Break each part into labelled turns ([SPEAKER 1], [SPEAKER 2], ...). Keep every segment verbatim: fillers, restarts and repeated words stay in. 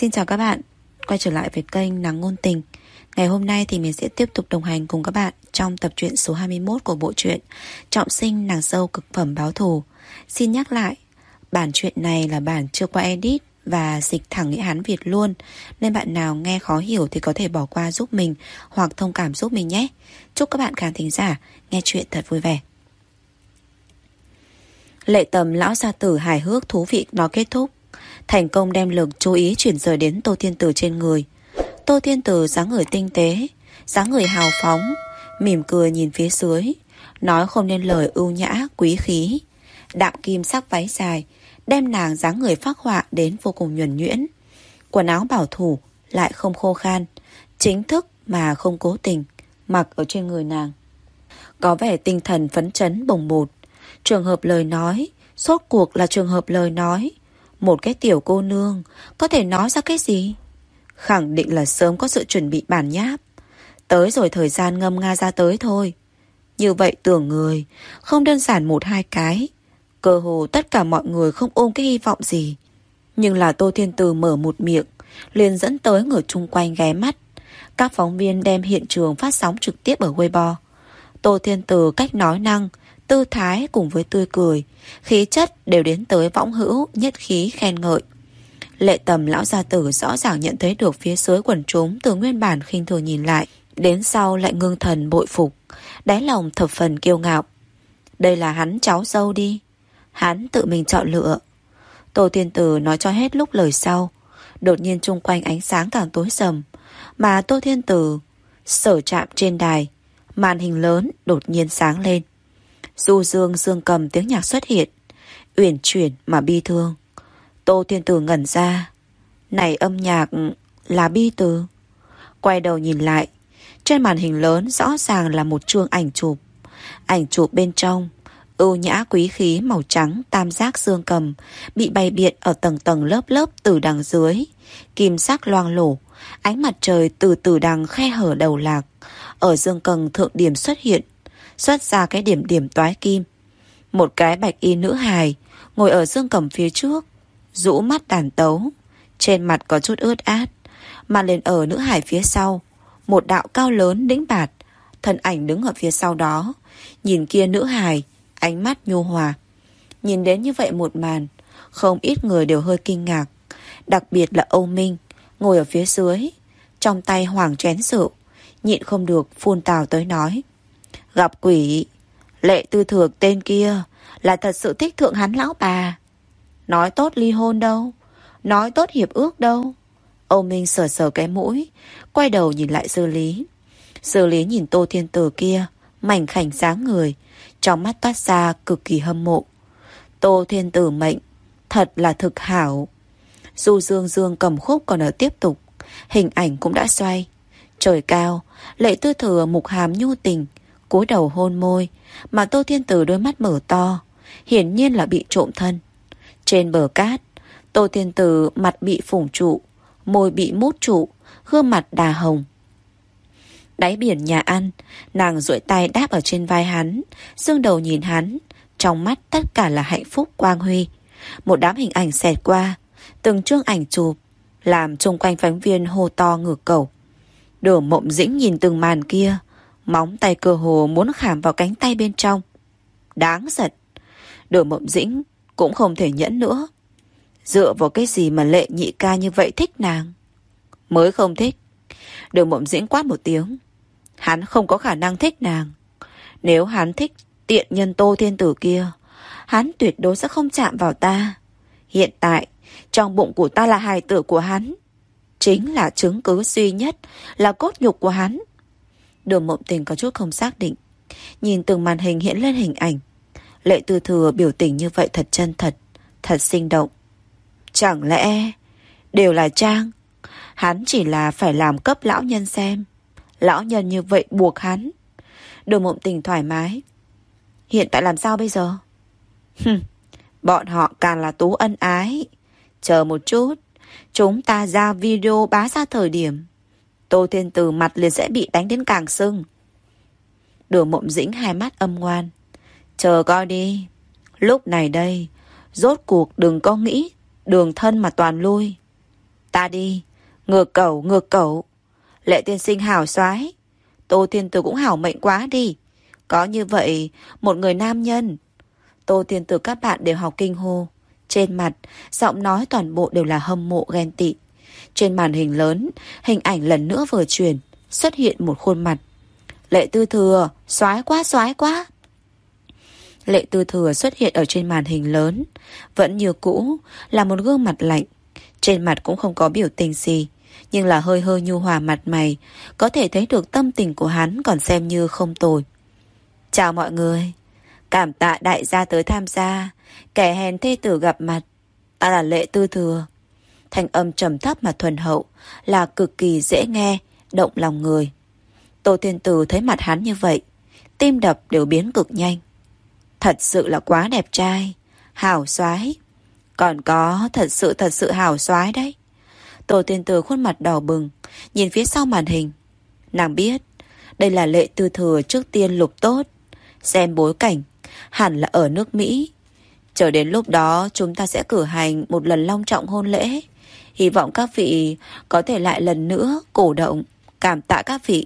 [SPEAKER 1] Xin chào các bạn, quay trở lại với kênh Nắng Ngôn Tình. Ngày hôm nay thì mình sẽ tiếp tục đồng hành cùng các bạn trong tập truyện số hai mươi mốt của bộ truyện Trọng sinh nàng dâu cực phẩm báo thù. Xin nhắc lại, bản truyện này là bản chưa qua edit và dịch thẳng nghĩa Hán Việt luôn, nên bạn nào nghe khó hiểu thì có thể bỏ qua giúp mình hoặc thông cảm giúp mình nhé. Chúc các bạn khán thính giả nghe truyện thật vui vẻ. Lệ Tầm lão gia tử hài hước thú vị nó kết thúc, thành công đem lực chú ý chuyển rời đến Tô Thiên Tử trên người. Tô Thiên Tử dáng người tinh tế, dáng người hào phóng, mỉm cười nhìn phía dưới, nói không nên lời ưu nhã, quý khí. Đạm kim sắc váy dài đem nàng dáng người phác họa đến vô cùng nhuần nhuyễn. Quần áo bảo thủ lại không khô khan, chính thức mà không cố tình mặc ở trên người nàng, có vẻ tinh thần phấn chấn bồng bột. Trường hợp lời nói, rốt cuộc là trường hợp lời nói. Một cái tiểu cô nương có thể nói ra cái gì? Khẳng định là sớm có sự chuẩn bị bản nháp. Tới rồi thời gian ngâm nga ra tới thôi. Như vậy tưởng người không đơn giản một hai cái. Cơ hồ tất cả mọi người không ôm cái hy vọng gì. Nhưng là Tô Thiên Tử mở một miệng liền dẫn tới người chung quanh ghé mắt. Các phóng viên đem hiện trường phát sóng trực tiếp ở Weibo. Tô Thiên Tử cách nói năng, tư thái cùng với tươi cười, khí chất đều đến tới võng hữu, nhất khí khen ngợi. Lệ Tầm lão gia tử rõ ràng nhận thấy được phía dưới quần chúng từ nguyên bản khinh thường nhìn lại, đến sau lại ngưng thần bội phục, đáy lòng thập phần kiêu ngạo. Đây là hắn cháu dâu đi, hắn tự mình chọn lựa. Tô Thiên Tử nói cho hết lúc lời sau, đột nhiên chung quanh ánh sáng càng tối sầm, mà Tô Thiên Tử sở chạm trên đài, màn hình lớn đột nhiên sáng lên. Du dương dương cầm tiếng nhạc xuất hiện, uyển chuyển mà bi thương. Tô Thiên Tử ngẩn ra, này âm nhạc là bi từ. Quay đầu nhìn lại, trên màn hình lớn rõ ràng là một chương ảnh chụp. Ảnh chụp bên trong ưu nhã quý khí màu trắng tam giác dương cầm bị bày biện ở tầng tầng lớp lớp từ đằng dưới, kim sắc loang lổ, ánh mặt trời từ từ đằng khe hở đầu lạc. Ở dương cầm thượng điểm xuất hiện, xuất ra cái điểm điểm toái kim. Một cái bạch y nữ hài ngồi ở dương cầm phía trước, rũ mắt đàn tấu, trên mặt có chút ướt át. Mà lên ở nữ hài phía sau, một đạo cao lớn đĩnh bạt, thân ảnh đứng ở phía sau đó, nhìn kia nữ hài, ánh mắt nhu hòa. Nhìn đến như vậy một màn, không ít người đều hơi kinh ngạc, đặc biệt là Âu Minh ngồi ở phía dưới, trong tay hoàng chén rượu, nhịn không được phun tào tới nói: gặp quỷ, Lệ Tư Thược tên kia là thật sự thích thượng hắn lão bà. Nói tốt ly hôn đâu, nói tốt hiệp ước đâu. Âu Minh sờ sờ cái mũi, quay đầu nhìn lại Dư Lý. Dư Lý nhìn Tô Thiên Tử kia, mảnh khảnh dáng người, trong mắt toát ra cực kỳ hâm mộ. Tô Thiên Tử mệnh thật là thực hảo. Du dương dương cầm khúc còn ở tiếp tục, hình ảnh cũng đã xoay. Trời cao, Lệ Tư Thừa mục hàm nhu tình, cúi đầu hôn môi, mà Tô Thiên Tử đôi mắt mở to, hiển nhiên là bị trộm thân. Trên bờ cát, Tô Thiên Tử mặt bị phủng trụ, môi bị mút trụ, gương mặt đà hồng. Đáy biển nhà ăn, nàng duỗi tay đáp ở trên vai hắn, dương đầu nhìn hắn, trong mắt tất cả là hạnh phúc quang huy. Một đám hình ảnh xẹt qua, từng chương ảnh chụp, làm chung quanh phóng viên hô to ngửa cầu. Đường Mộng Dĩnh nhìn từng màn kia, móng tay cơ hồ muốn khảm vào cánh tay bên trong. Đáng giận. Đường Mộng Dĩnh cũng không thể nhẫn nữa. Dựa vào cái gì mà Lệ nhị ca như vậy thích nàng? Mới không thích. Đường Mộng Dĩnh quát một tiếng. Hắn không có khả năng thích nàng. Nếu hắn thích tiện nhân Tô Thiên Tử kia, hắn tuyệt đối sẽ không chạm vào ta. Hiện tại, trong bụng của ta là hài tử của hắn, chính là chứng cứ duy nhất, là cốt nhục của hắn. Đường Mộng Tình có chút không xác định, nhìn từng màn hình hiện lên hình ảnh. Lệ Tư Thừa biểu tình như vậy thật chân thật, thật sinh động. Chẳng lẽ đều là trang? Hắn chỉ là phải làm cấp lão nhân xem. Lão nhân như vậy buộc hắn. Đường Mộng Tình thoải mái. Hiện tại làm sao bây giờ? Hừm, bọn họ càng là tú ân ái. Chờ một chút, chúng ta ra video bá ra thời điểm, Tô Thiên Tử mặt liền sẽ bị đánh đến càng sưng. Đường Mộng Dĩnh hai mắt âm ngoan. Chờ coi đi. Lúc này đây, rốt cuộc đừng có nghĩ đường thân mà toàn lui. Ta đi. Ngược cẩu, ngược cẩu. Lệ tiên sinh hảo soái. Tô Thiên Tử cũng hảo mệnh quá đi. Có như vậy, một người nam nhân. Tô Thiên Tử các bạn đều học kinh hô. Trên mặt, giọng nói toàn bộ đều là hâm mộ ghen tị. Trên màn hình lớn, hình ảnh lần nữa vừa chuyển, xuất hiện một khuôn mặt. Lệ Tư Thừa, soái quá, soái quá. Lệ Tư Thừa xuất hiện ở trên màn hình lớn, vẫn như cũ, là một gương mặt lạnh. Trên mặt cũng không có biểu tình gì, nhưng là hơi hơi nhu hòa mặt mày, có thể thấy được tâm tình của hắn còn xem như không tồi. Chào mọi người, cảm tạ đại gia tới tham gia, kẻ hèn thê tử gặp mặt. Ta là Lệ Tư Thừa. Thanh âm trầm thấp mà thuần hậu, là cực kỳ dễ nghe, động lòng người. Tô Thiên Tử thấy mặt hắn như vậy, tim đập đều biến cực nhanh. Thật sự là quá đẹp trai, hảo soái. Còn có thật sự thật sự hảo soái đấy. Tô Thiên Tử khuôn mặt đỏ bừng, nhìn phía sau màn hình. Nàng biết, đây là Lệ Tư Thừa trước tiên lục tốt. Xem bối cảnh, hẳn là ở nước Mỹ. Chờ đến lúc đó chúng ta sẽ cử hành một lần long trọng hôn lễ. Hy vọng các vị có thể lại lần nữa cổ động, cảm tạ các vị.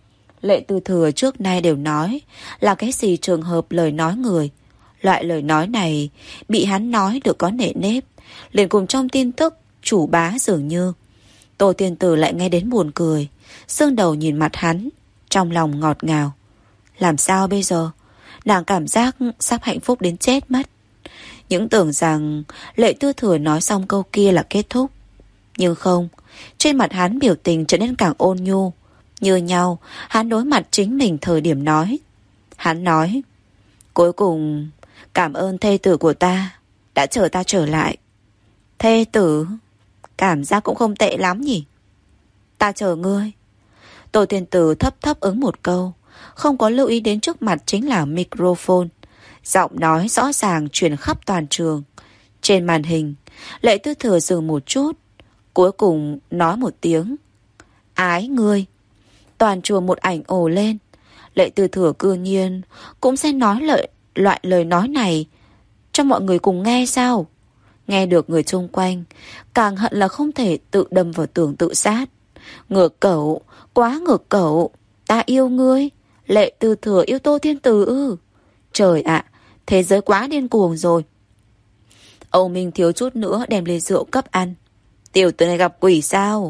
[SPEAKER 1] Lệ Tư Thừa trước nay đều nói là cái gì trường hợp lời nói người. Loại lời nói này bị hắn nói được có nể nếp, liền cùng trong tin tức chủ bá dường như. Tô Tiên Tử lại nghe đến buồn cười, sương đầu nhìn mặt hắn, trong lòng ngọt ngào. Làm sao bây giờ? Nàng cảm giác sắp hạnh phúc đến chết mất. Những tưởng rằng Lệ Tư Thừa nói xong câu kia là kết thúc. Nhưng không, trên mặt hắn biểu tình trở nên càng ôn nhu. Như nhau, hắn đối mặt chính mình thời điểm nói. Hắn nói, cuối cùng, cảm ơn thê tử của ta, đã chờ ta trở lại. Thê tử, cảm giác cũng không tệ lắm nhỉ. Ta chờ ngươi. Tô Thiên Tử thấp thấp ứng một câu, không có lưu ý đến trước mặt chính là microphone. Giọng nói rõ ràng truyền khắp toàn trường. Trên màn hình, Lệ Tư Thừa dừng một chút, cuối cùng nói một tiếng. Ái ngươi. Toàn trường một ảnh ồ lên. Lệ Tư Thừa cư nhiên cũng sẽ nói lợi, loại lời nói này cho mọi người cùng nghe sao? Nghe được người chung quanh, càng hận là không thể tự đâm vào tường tự sát. Ngược cẩu, quá ngược cẩu. Ta yêu ngươi. Lệ Tư Thừa yêu Tô Thiên Tử ư? Trời ạ, thế giới quá điên cuồng rồi. Âu Minh thiếu chút nữa đem ly rượu cấp ăn. Tiểu tử này gặp quỷ sao?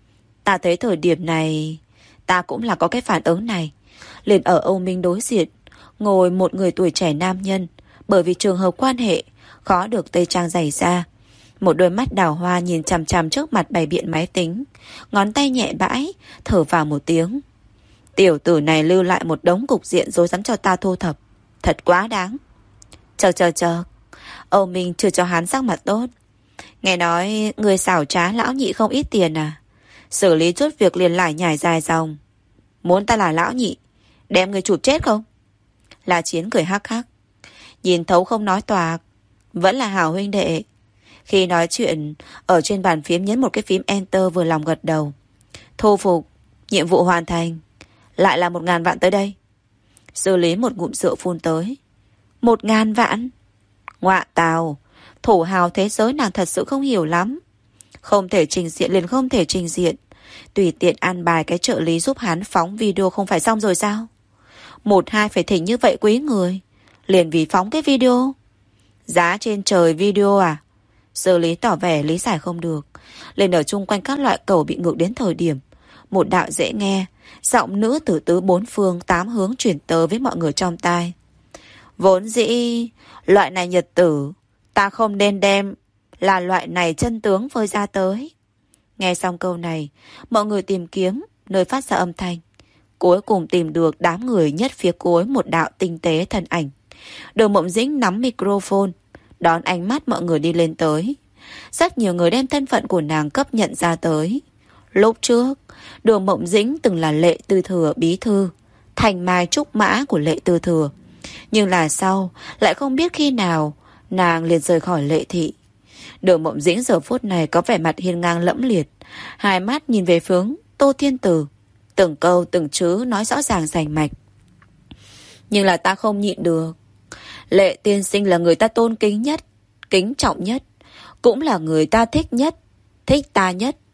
[SPEAKER 1] Ta thấy thời điểm này, ta cũng là có cái phản ứng này. Liền ở Âu Minh đối diện, ngồi một người tuổi trẻ nam nhân. Bởi vì trường hợp quan hệ, khó được tây trang dày ra. Một đôi mắt đào hoa nhìn chằm chằm trước mặt bày biện máy tính. Ngón tay nhẹ bãi, thở vào một tiếng. Tiểu tử này lưu lại một đống cục diện rối rắm cho ta thu thập. Thật quá đáng. Chờ chờ chờ. Âu Minh chưa cho hắn sắc mặt tốt. Nghe nói người xảo trá lão nhị không ít tiền à? Xử lý chút việc liền lại nhảy dài dòng. Muốn ta là lão nhị, đem người chụp chết không? La Chiến cười hắc hắc. Nhìn thấu không nói toạc, vẫn là hảo huynh đệ. Khi nói chuyện, ở trên bàn phím nhấn một cái phím Enter vừa lòng gật đầu. Thu phục, nhiệm vụ hoàn thành. Lại là một ngàn vạn tới đây. Xử lý một ngụm rượu phun tới. Một ngàn vạn? Ngoạ tào, thổ hào thế giới nàng thật sự không hiểu lắm. Không thể trình diện liền không thể trình diện. Tùy tiện an bài cái trợ lý giúp hắn phóng video không phải xong rồi sao? Một hai phải thỉnh như vậy quý người, liền vì phóng cái video. Giá trên trời video à? Xử lý tỏ vẻ lý giải không được. Lên ở chung quanh các loại cầu bị ngược đến thời điểm, một đạo dễ nghe, giọng nữ từ tứ bốn phương tám hướng chuyển tới với mọi người trong tai. Vốn dĩ loại này nhật tử ta không nên đem là loại này chân tướng phơi ra tới. Nghe xong câu này, mọi người tìm kiếm nơi phát ra âm thanh. Cuối cùng tìm được đám người nhất phía cuối một đạo tinh tế thân ảnh. Đường Mộng Dĩnh nắm microphone, đón ánh mắt mọi người đi lên tới. Rất nhiều người đem thân phận của nàng cấp nhận ra tới. Lúc trước, Đường Mộng Dĩnh từng là Lệ Tư Thừa bí thư, thành mai trúc mã của Lệ Tư Thừa. Nhưng là sau, lại không biết khi nào nàng liền rời khỏi Lệ thị. Đường Mộng Dĩnh giờ phút này có vẻ mặt hiên ngang lẫm liệt, hai mắt nhìn về hướng Tô Thiên Tử, từng câu từng chữ nói rõ ràng rành mạch. Nhưng là ta không nhịn được. Lệ tiên sinh là người ta tôn kính nhất, kính trọng nhất, cũng là người ta thích nhất, thích ta nhất.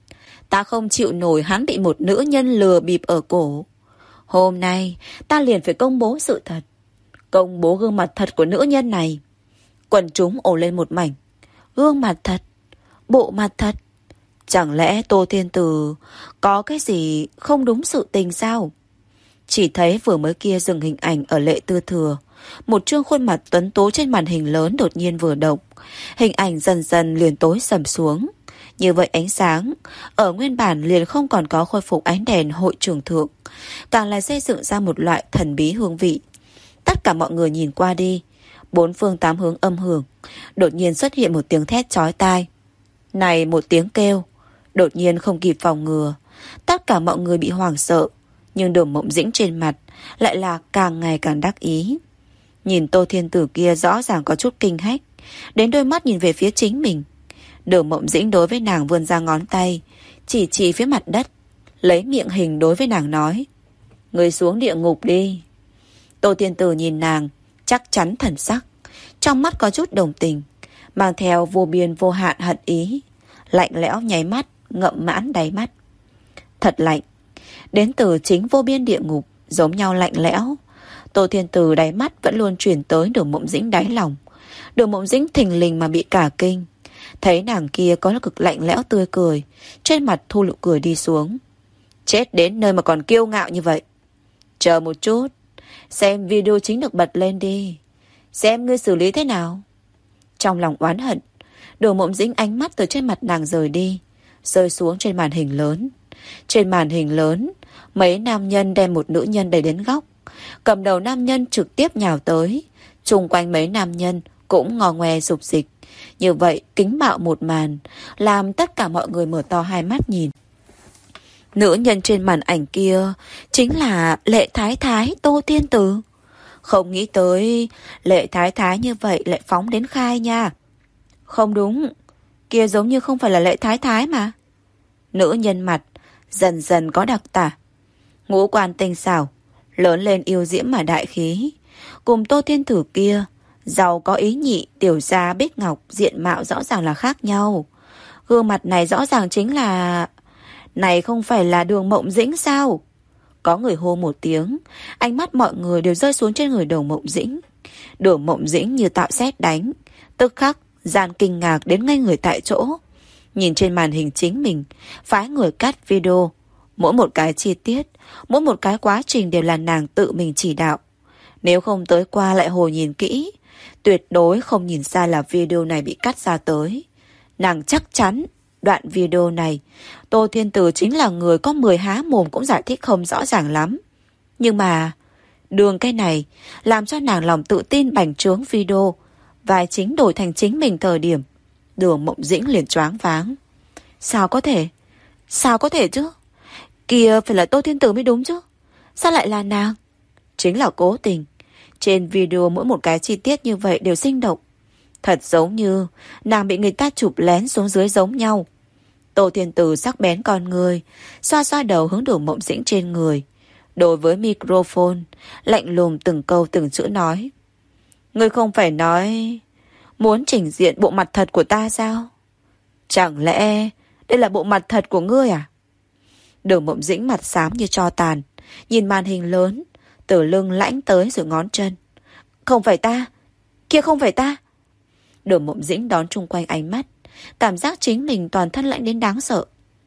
[SPEAKER 1] Ta không chịu nổi hắn bị một nữ nhân lừa bịp ở cổ. Hôm nay ta liền phải công bố sự thật, công bố gương mặt thật của nữ nhân này. Quần chúng ồ lên một mảnh. Gương mặt thật, bộ mặt thật. Chẳng lẽ Tô Thiên Tử có cái gì không đúng sự tình sao? Chỉ thấy vừa mới kia dừng hình ảnh ở Lệ Tư Thừa, một trương khuôn mặt tuấn tố trên màn hình lớn đột nhiên vừa động, hình ảnh dần dần liền tối sầm xuống. Như vậy ánh sáng ở nguyên bản liền không còn có khôi phục ánh đèn hội trường thượng, càng là xây dựng ra một loại thần bí hương vị. Tất cả mọi người nhìn qua đi, bốn phương tám hướng âm hưởng, đột nhiên xuất hiện một tiếng thét chói tai. Này một tiếng kêu, đột nhiên không kịp phòng ngừa, tất cả mọi người bị hoảng sợ, nhưng Đường Mộng Dĩnh trên mặt lại là càng ngày càng đắc ý. Nhìn Tô Thiên Tử kia rõ ràng có chút kinh hách, đến đôi mắt nhìn về phía chính mình. Đường Mộng Dĩnh đối với nàng vươn ra ngón tay, chỉ chỉ phía mặt đất, lấy miệng hình đối với nàng nói: Người xuống địa ngục đi. Tô Thiên Tử nhìn nàng, chắc chắn thần sắc, trong mắt có chút đồng tình, mang theo vô biên vô hạn hận ý, lạnh lẽo nháy mắt, ngậm mãn đáy mắt. Thật lạnh, đến từ chính vô biên địa ngục, giống nhau lạnh lẽo. Tô Thiên Tử đáy mắt vẫn luôn chuyển tới Đường Mộng Dĩnh đáy lòng. Đường Mộng Dĩnh thình lình mà bị cả kinh, thấy nàng kia có cực lạnh lẽo tươi cười, trên mặt thu nụ cười đi xuống. Chết đến nơi mà còn kiêu ngạo như vậy. Chờ một chút, xem video chính được bật lên đi, xem ngươi xử lý thế nào. Trong lòng oán hận, Đường Mộng Dĩnh ánh mắt từ trên mặt nàng rời đi, rơi xuống trên màn hình lớn. Trên màn hình lớn, mấy nam nhân đem một nữ nhân đẩy đến góc. Cầm đầu nam nhân trực tiếp nhào tới, chung quanh mấy nam nhân cũng ngò ngoe rục dịch. Như vậy kính bạo một màn, làm tất cả mọi người mở to hai mắt nhìn. Nữ nhân trên màn ảnh kia chính là Lệ Thái Thái Tô Thiên Tử. Không nghĩ tới Lệ Thái Thái như vậy lại phóng đến khai nha. Không đúng, kia giống như không phải là Lệ Thái Thái mà. Nữ nhân mặt dần dần có đặc tả, ngũ quan tinh xảo, lớn lên yêu diễm mà đại khí, cùng Tô Thiên Tử kia giàu có ý nhị tiểu gia bích ngọc diện mạo rõ ràng là khác nhau. Gương mặt này rõ ràng chính là... Này không phải là Đường Mộng Dĩnh sao? Có người hô một tiếng, ánh mắt mọi người đều rơi xuống trên người Đường Mộng Dĩnh. Đường Mộng Dĩnh như tạo sét đánh, tức khắc gian kinh ngạc đến ngay người tại chỗ. Nhìn trên màn hình chính mình, phái người cắt video, mỗi một cái chi tiết, mỗi một cái quá trình đều là nàng tự mình chỉ đạo. Nếu không tới qua lại hồi nhìn kỹ, tuyệt đối không nhìn ra là video này bị cắt ra tới. Nàng chắc chắn đoạn video này Tô Thiên Tử chính là người có mười há mồm cũng giải thích không rõ ràng lắm. Nhưng mà đường cái này làm cho nàng lòng tự tin bành trướng video, vai chính đổi thành chính mình thời điểm, Đường Mộng Dĩnh liền choáng váng. Sao có thể? Sao có thể chứ? Kia phải là Tô Thiên Tử mới đúng chứ, sao lại là nàng? Chính là cố tình. Trên video mỗi một cái chi tiết như vậy đều sinh động, thật giống như nàng bị người ta chụp lén xuống dưới giống nhau. Tô Thiên Tử sắc bén con người, xoa xoa đầu hướng Đường Mộng Dĩnh trên người, đối với microphone lạnh lùng từng câu từng chữ nói: Ngươi không phải nói muốn trình diện bộ mặt thật của ta sao? Chẳng lẽ đây là bộ mặt thật của ngươi à? Đường Mộng Dĩnh mặt xám như tro tàn, nhìn màn hình lớn, từ lưng lãnh tới rồi ngón chân. Không phải ta, kia không phải ta. Đường Mộng Dĩnh đón chung quanh ánh mắt, cảm giác chính mình toàn thân lạnh đến đáng sợ.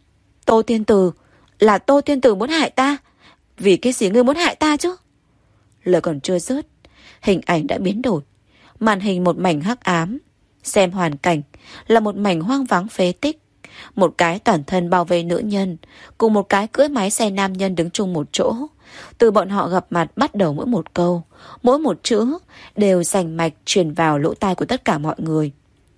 [SPEAKER 1] Tô Thiên Tử, là Tô Thiên Tử muốn hại ta. Vì cái gì ngươi muốn hại ta chứ? Lời còn chưa dứt, hình ảnh đã biến đổi. Màn hình một mảnh hắc ám, xem hoàn cảnh là một mảnh hoang vắng phế tích. Một cái toàn thân bao vây nữ nhân, cùng một cái cưỡi máy xe nam nhân đứng chung một chỗ. Từ bọn họ gặp mặt bắt đầu mỗi một câu, mỗi một chữ đều rành mạch truyền vào lỗ tai của tất cả mọi người.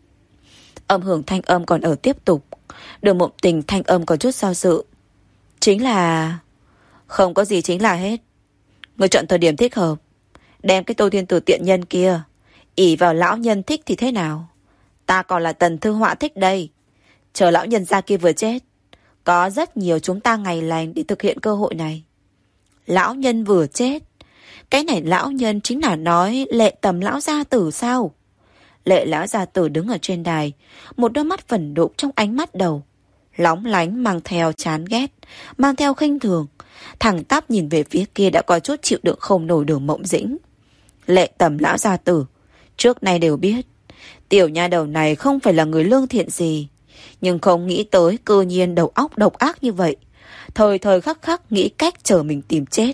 [SPEAKER 1] Âm hưởng thanh âm còn ở tiếp tục. Đường Mộng Tình thanh âm có chút do dự. Chính là... Không có gì chính là hết. Người chọn thời điểm thích hợp, đem cái Tô Thiên Tử tiện nhân kia ỷ vào lão nhân thích thì thế nào? Ta còn là Tần Thư Họa thích đây. Chờ lão nhân gia kia vừa chết, có rất nhiều chúng ta ngày lành để thực hiện cơ hội này. Lão nhân vừa chết? Cái này lão nhân chính là nói Lệ Tầm lão gia tử sao? Lệ lão gia tử đứng ở trên đài, một đôi mắt vẩn đục trong ánh mắt đầu. lóng lánh mang theo chán ghét, mang theo khinh thường, thẳng tắp nhìn về phía kia đã có chút chịu đựng không nổi Đường Mộng Dĩnh. Lệ Tầm lão gia tử trước nay đều biết tiểu nha đầu này không phải là người lương thiện gì, nhưng không nghĩ tới cư nhiên đầu óc độc ác như vậy, thời thời khắc khắc nghĩ cách chờ mình tìm chết.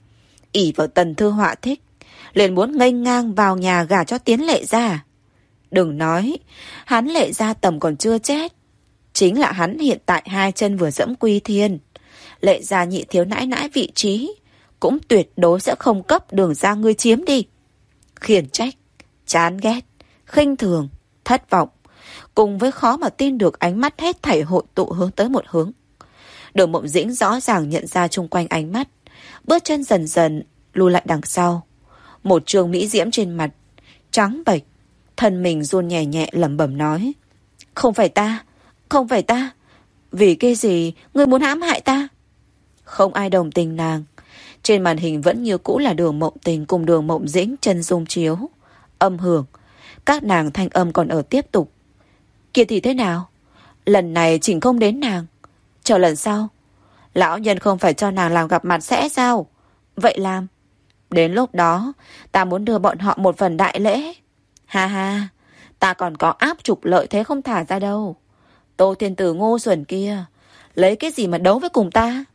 [SPEAKER 1] ỷ vào Tần Thư Họa thích, liền muốn nghênh ngang vào nhà gả cho Tiến Lệ gia. Đừng nói, hắn Lệ gia Tầm còn chưa chết, chính là hắn hiện tại hai chân vừa dẫm quy thiên, Lệ gia nhị thiếu nãi nãi vị trí cũng tuyệt đối sẽ không cấp Đường gia ngươi chiếm đi. Khiển trách, chán ghét, khinh thường, thất vọng, cùng với khó mà tin được ánh mắt hết thảy hội tụ hướng tới một hướng. Đường Mộng Dĩnh rõ ràng nhận ra chung quanh ánh mắt, bước chân dần dần lùi lại đằng sau. Một trương mỹ diễm trên mặt trắng bệch, thân mình run nhẹ nhẹ lẩm bẩm nói: Không phải ta, không phải ta, vì cái gì ngươi muốn hãm hại ta? Không ai đồng tình nàng. Trên màn hình vẫn như cũ là Đường Mộng Tình cùng Đường Mộng Dĩnh chân dung chiếu, âm hưởng, các nàng thanh âm còn ở tiếp tục. Kia thì thế nào? Lần này chỉnh không đến nàng, chờ lần sau. Lão nhân không phải cho nàng làm gặp mặt sẽ sao? Vậy làm. Đến lúc đó ta muốn đưa bọn họ một phần đại lễ. Ha ha, ta còn có áp trục lợi thế không thả ra đâu. Tô Thiên Tử ngu xuẩn kia, lấy cái gì mà đấu với cùng ta?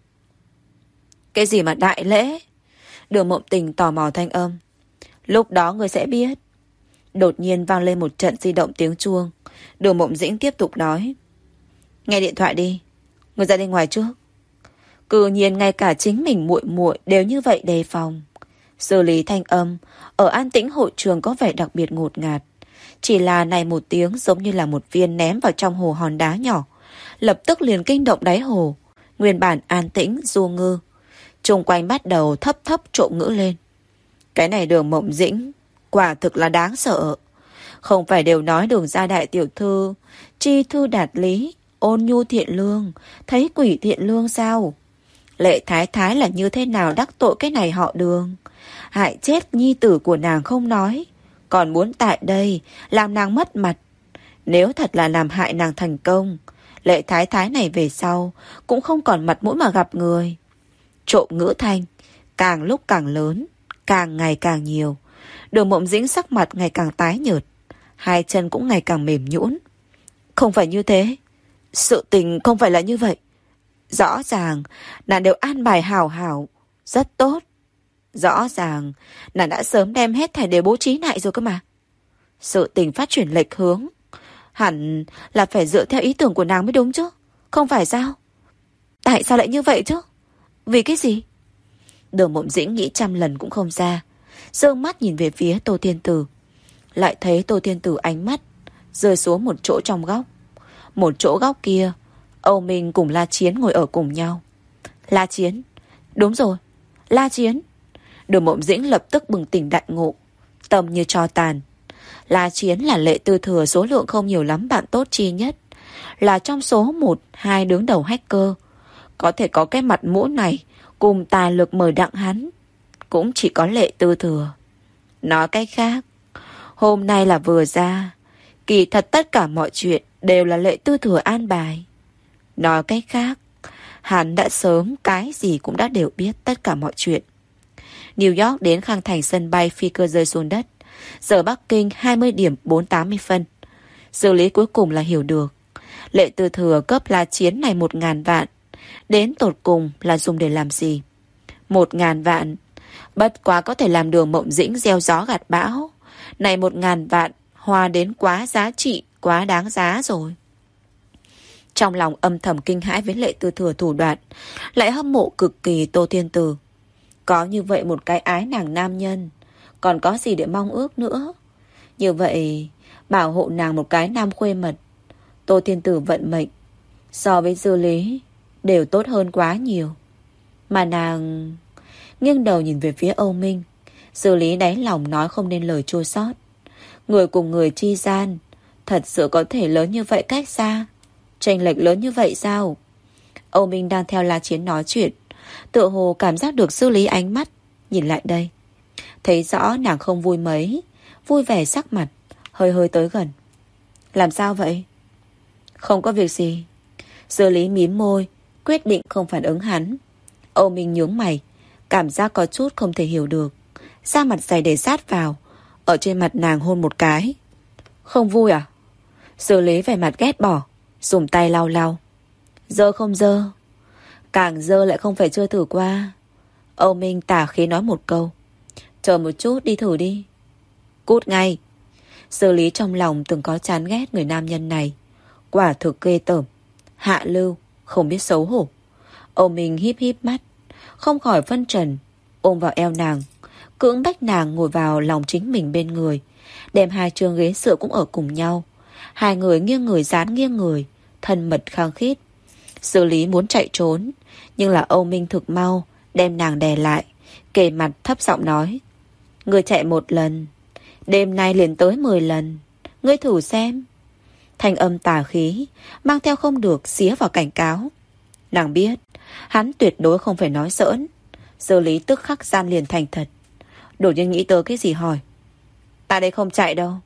[SPEAKER 1] Cái gì mà đại lễ? Đường Mộng Tình tò mò thanh âm. Lúc đó người sẽ biết. Đột nhiên vang lên một trận di động tiếng chuông. Đường Mộng Dĩnh tiếp tục nói: Nghe điện thoại đi, người ra bên ngoài trước. Cư nhiên ngay cả chính mình muội muội đều như vậy đề phòng. Xử lý thanh âm ở an tĩnh hội trường có vẻ đặc biệt ngột ngạt. Chỉ là này một tiếng giống như là một viên ném vào trong hồ hòn đá nhỏ, lập tức liền kinh động đáy hồ. Nguyên bản an tĩnh du ngư, chung quanh bắt đầu thấp thấp trộm ngữ lên. Cái này Đường Mộng Dĩnh quả thực là đáng sợ. Không phải đều nói Đường gia đại tiểu thư chi thư đạt lý, ôn nhu thiện lương, thấy quỷ thiện lương sao? Lệ Thái Thái là như thế nào đắc tội cái này họ Đường, hại chết nhi tử của nàng không nói, còn muốn tại đây làm nàng mất mặt. Nếu thật là làm hại nàng thành công, Lệ Thái Thái này về sau cũng không còn mặt mũi mà gặp người. Trộm ngữ thanh càng lúc càng lớn, càng ngày càng nhiều. Đường Mộng Dĩnh sắc mặt ngày càng tái nhợt, hai chân cũng ngày càng mềm nhũn. Không phải như thế, sự tình không phải là như vậy. Rõ ràng nàng đều an bài hảo hảo, rất tốt. Rõ ràng nàng đã sớm đem hết thảy đều bố trí lại rồi cơ mà. Sự tình phát triển lệch hướng, hẳn là phải dựa theo ý tưởng của nàng mới đúng chứ, không phải sao? Tại sao lại như vậy chứ? Vì cái gì? Đường Mộng Dĩnh nghĩ trăm lần cũng không ra. Giương mắt nhìn về phía Tô Thiên Tử, lại thấy Tô Thiên Tử ánh mắt rơi xuống một chỗ trong góc. Một chỗ góc kia, Âu Minh cùng La Chiến ngồi ở cùng nhau. La Chiến, đúng rồi, La Chiến. Đường Mộng Dĩnh lập tức bừng tỉnh đại ngộ, tâm như tro tàn. La Chiến là Lệ Tư Thừa số lượng không nhiều lắm bạn tốt chi nhất, là trong số một hai đứng đầu hacker. Có thể có cái mặt mũi này cùng tài lực mời đặng hắn, cũng chỉ có Lệ Tư Thừa. Nói cách khác, hôm nay là vừa ra, kỳ thật tất cả mọi chuyện đều là Lệ Tư Thừa an bài. Nói cách khác, hắn đã sớm cái gì cũng đã đều biết tất cả mọi chuyện. New York đến Khang Thành sân bay phi cơ rơi xuống đất. Giờ Bắc Kinh hai mươi điểm bốn tám mươi phân. Xử lý cuối cùng là hiểu được. Lệ Tư Thừa cấp La Chiến này một ngàn vạn. Đến tột cùng là dùng để làm gì? Một ngàn vạn bất quá có thể làm Đường Mộng Dĩnh gieo gió gặt bão. Này một ngàn vạn hòa đến quá giá trị, quá đáng giá rồi. Trong lòng âm thầm kinh hãi với Lệ Tư Thừa thủ đoạn, lại hâm mộ cực kỳ Tô Thiên Tử. Có như vậy một cái ái nàng nam nhân, còn có gì để mong ước nữa? Như vậy bảo hộ nàng một cái nam khuê mật, Tô Thiên Tử vận mệnh so với Dư Lý đều tốt hơn quá nhiều. Mà nàng nghiêng đầu nhìn về phía Âu Minh. Dư Lý đáy lòng nói không nên lời chua xót. Người cùng người chi gian thật sự có thể lớn như vậy cách xa, chênh lệch lớn như vậy sao? Âu Minh đang theo La Chiến nói chuyện, tựa hồ cảm giác được Dư Lý ánh mắt nhìn lại đây, thấy rõ nàng không vui mấy, vui vẻ sắc mặt, hơi hơi tới gần. Làm sao vậy? Không có việc gì. Dư Lý mím môi, quyết định không phản ứng hắn. Âu Minh nhướng mày, cảm giác có chút không thể hiểu được. Da mặt dày để sát vào, ở trên mặt nàng hôn một cái. Không vui à? Dư Lý vẻ mặt ghét bỏ, dùng tay lau lau. Dơ không dơ? Càng dơ lại không phải chưa thử qua. Âu Minh tả khí nói một câu. Chờ một chút đi thử đi. Cút ngay. Dư Lý trong lòng từng có chán ghét người nam nhân này. Quả thực ghê tởm, hạ lưu, không biết xấu hổ. Âu Minh híp híp mắt, không khỏi phân trần, ôm vào eo nàng, cưỡng bách nàng ngồi vào lòng chính mình bên người, đem hai trường ghế dựa cũng ở cùng nhau. Hai người nghiêng người dán nghiêng người, thân mật khăng khít. Dư Lý muốn chạy trốn, nhưng là Âu Minh thực mau, đem nàng đè lại, kề mặt thấp giọng nói. Ngươi chạy một lần, đêm nay liền tới mười lần. Ngươi thử xem. Thanh âm tà khí, mang theo không được xía vào cảnh cáo. Nàng biết, hắn tuyệt đối không phải nói giỡn. Dư Lý tức khắc gian liền thành thật. Đột nhiên nghĩ tới cái gì hỏi. Ta đây không chạy đâu.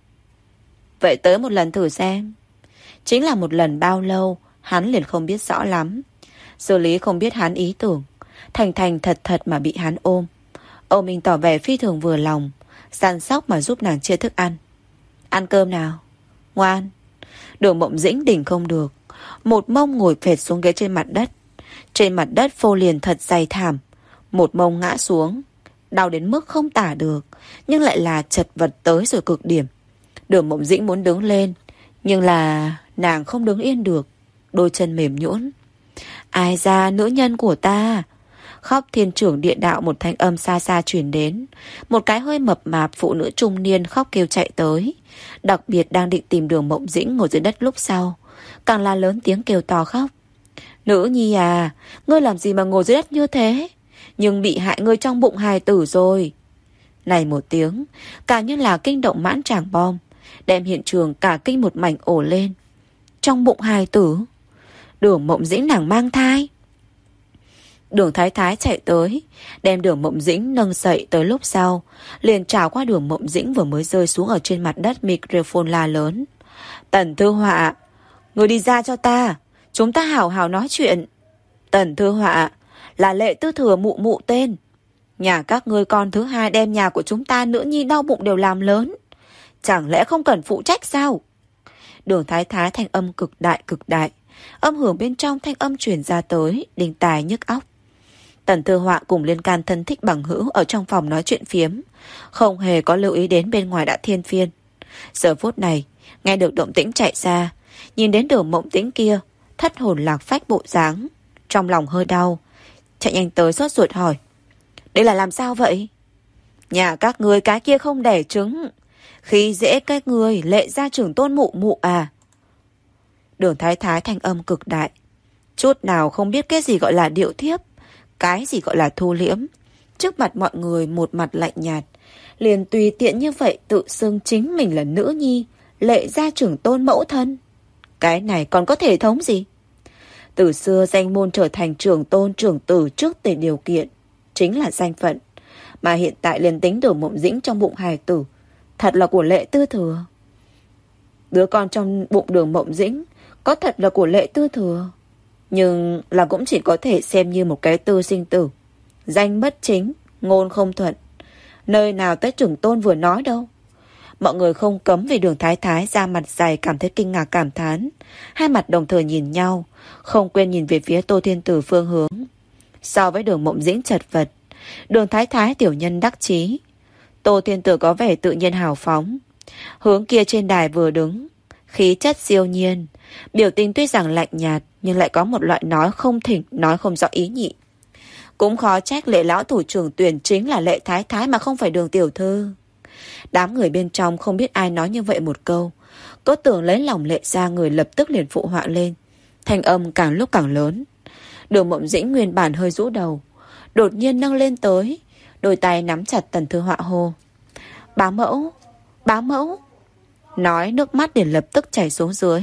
[SPEAKER 1] Vậy tới một lần thử xem. Chính là một lần bao lâu, hắn liền không biết rõ lắm. Dư Lý không biết hắn ý tưởng, thành thành thật thật mà bị hắn ôm. Âu Minh tỏ vẻ phi thường vừa lòng, săn sóc mà giúp nàng chia thức ăn. Ăn cơm nào. Ngoan. Đường Mộng Dĩnh đỉnh không được, một mông ngồi phệt xuống ghế trên mặt đất. Trên mặt đất phô liền thật dày thảm, một mông ngã xuống, đau đến mức không tả được, nhưng lại là chật vật tới rồi cực điểm. Đường Mộng Dĩnh muốn đứng lên, nhưng là nàng không đứng yên được, đôi chân mềm nhũn. Ai ra nữ nhân của ta. Khóc thiên trưởng địa đạo một thanh âm xa xa truyền đến. Một cái hơi mập mạp phụ nữ trung niên khóc kêu chạy tới. Đặc biệt đang định tìm Đường Mộng Dĩnh ngồi dưới đất lúc sau, càng là lớn tiếng kêu to khóc. Nữ nhi à, ngươi làm gì mà ngồi dưới đất như thế? Nhưng bị hại ngươi trong bụng hài tử rồi. Này một tiếng, cả như là kinh động mãn tràng bom, đem hiện trường cả kinh một mảnh ổ lên. Trong bụng hài tử? Đường Mộng Dĩnh nàng mang thai. Đường Thái Thái chạy tới, đem Đường Mộng Dĩnh nâng dậy tới lúc sau, liền trào qua Đường Mộng Dĩnh vừa mới rơi xuống ở trên mặt đất, microphone la lớn. Tần Thư Họa, người đi ra cho ta, chúng ta hảo hảo nói chuyện. Tần Thư Họa, là Lệ Tư Thừa mụ mụ tên. Nhà các ngươi con thứ hai đem nhà của chúng ta nữ nhi đau bụng đều làm lớn. Chẳng lẽ không cần phụ trách sao? Đường Thái Thái thanh âm cực đại cực đại, âm hưởng bên trong thanh âm truyền ra tới, đinh tai nhức óc. Tần Thư Họa cùng Liên Can thân thích bằng hữu ở trong phòng nói chuyện phiếm, không hề có lưu ý đến bên ngoài đã thiên phiên. Giờ phút này, nghe được động tĩnh chạy ra, nhìn đến Đường Mộng Dĩnh kia, thất hồn lạc phách bộ dáng, trong lòng hơi đau, chạy nhanh tới sốt ruột hỏi. Đây là làm sao vậy? Nhà các ngươi cái kia không đẻ trứng, khi dễ các ngươi Lệ gia trưởng tôn mụ mụ à? Đường Thái Thái thanh âm cực đại, chút nào không biết cái gì gọi là điệu thiếp, cái gì gọi là thu liễm. Trước mặt mọi người một mặt lạnh nhạt, liền tùy tiện như vậy tự xưng chính mình là nữ nhi Lệ gia trưởng tôn mẫu thân. Cái này còn có thể thống gì? Từ xưa danh môn trở thành trưởng tôn trưởng tử trước tiền điều kiện chính là danh phận, mà hiện tại liền tính Đường Mộng Dĩnh trong bụng hài tử thật là của Lệ Tư Thừa. Đứa con trong bụng Đường Mộng Dĩnh có thật là của Lệ Tư Thừa, nhưng là cũng chỉ có thể xem như một cái tư sinh tử, danh bất chính, ngôn không thuận. Nơi nào tới trưởng tôn vừa nói đâu. Mọi người không cấm vì Đường Thái Thái ra mặt dày cảm thấy kinh ngạc cảm thán, hai mặt đồng thời nhìn nhau, không quên nhìn về phía Tô Thiên Tử phương hướng. So với Đường Mộng Dĩnh chật vật, Đường Thái Thái tiểu nhân đắc chí, Tô Thiên Tử có vẻ tự nhiên hào phóng. Hướng kia trên đài vừa đứng, khí chất siêu nhiên, biểu tình tuy rằng lạnh nhạt, nhưng lại có một loại nói không thỉnh, nói không rõ ý nhị. Cũng khó trách Lệ lão thủ trưởng tuyển chính là Lệ Thái Thái mà không phải Đường tiểu thư. Đám người bên trong không biết ai nói như vậy một câu, có tưởng lấy lòng Lệ ra, người lập tức liền phụ họa lên, thanh âm càng lúc càng lớn. Đường Mộng Dĩnh nguyên bản hơi rũ đầu, đột nhiên nâng lên tới, đôi tay nắm chặt Tần Thư Họa hô. Bá mẫu, bá mẫu. Nói nước mắt liền lập tức chảy xuống dưới.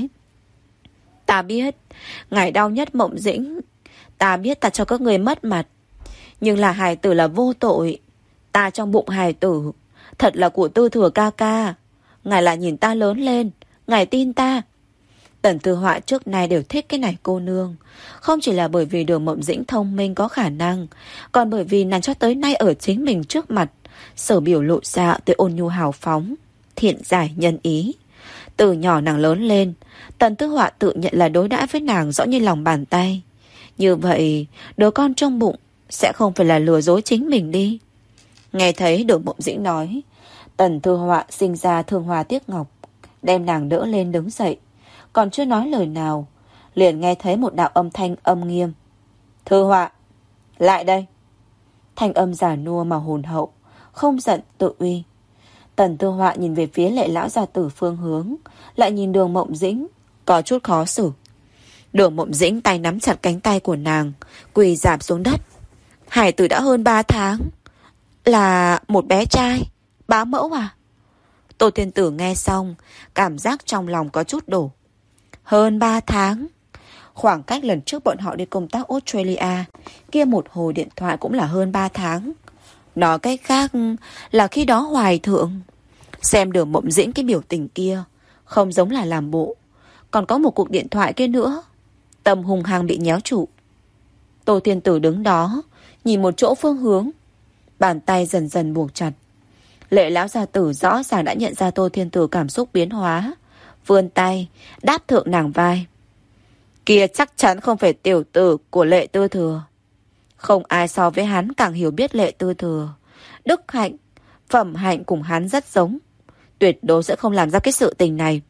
[SPEAKER 1] Ta biết, ngài đau nhất Mộng Dĩnh, ta biết ta cho các người mất mặt, nhưng là hài tử là vô tội. Ta trong bụng hài tử thật là của Tư Thừa ca ca. Ngài là nhìn ta lớn lên, ngài tin ta. Tần Tư Họa trước nay đều thích cái này cô nương. Không chỉ là bởi vì Đường Mộng Dĩnh thông minh có khả năng, còn bởi vì nàng cho tới nay ở chính mình trước mặt sở biểu lộ ra tới ôn nhu hào phóng, thiện giải nhân ý. Từ nhỏ nàng lớn lên, Tần Tư Họa tự nhận là đối đãi với nàng rõ như lòng bàn tay. Như vậy, đứa con trong bụng sẽ không phải là lừa dối chính mình đi. Nghe thấy Đường Mộng Dĩnh nói, Tần Tư Họa sinh ra thương hoa tiếc ngọc, đem nàng đỡ lên đứng dậy. Còn chưa nói lời nào, liền nghe thấy một đạo âm thanh âm nghiêm. Thư Họa, lại đây. Thanh âm giả nua mà hồn hậu, không giận tự uy. Tần Tư Họa nhìn về phía Lệ lão gia tử phương hướng, lại nhìn Đường Mộng Dĩnh, có chút khó xử. Đường Mộng Dĩnh tay nắm chặt cánh tay của nàng, quỳ rạp xuống đất. Hải tử đã hơn ba tháng. Là một bé trai, bá mẫu à? Tô Thiên Tử nghe xong, cảm giác trong lòng có chút đổ. Hơn ba tháng. Khoảng cách lần trước bọn họ đi công tác Australia, kia một hồi điện thoại cũng là hơn ba tháng. Nói cách khác là khi đó hoài thượng. Xem Đường Mộng Dĩnh cái biểu tình kia, không giống là làm bộ. Còn có một cuộc điện thoại kia nữa. Tâm hùng hăng bị nhéo trụ. Tô Thiên Tử đứng đó, nhìn một chỗ phương hướng. Bàn tay dần dần buộc chặt. Lệ lão gia tử rõ ràng đã nhận ra Tô Thiên Tử cảm xúc biến hóa. Vươn tay, đáp thượng nàng vai. Kia chắc chắn không phải tiểu tử của Lệ Tư Thừa. Không ai so với hắn càng hiểu biết Lệ Tư Thừa. Đức hạnh, phẩm hạnh cùng hắn rất giống. Tuyệt đối sẽ không làm ra cái sự tình này.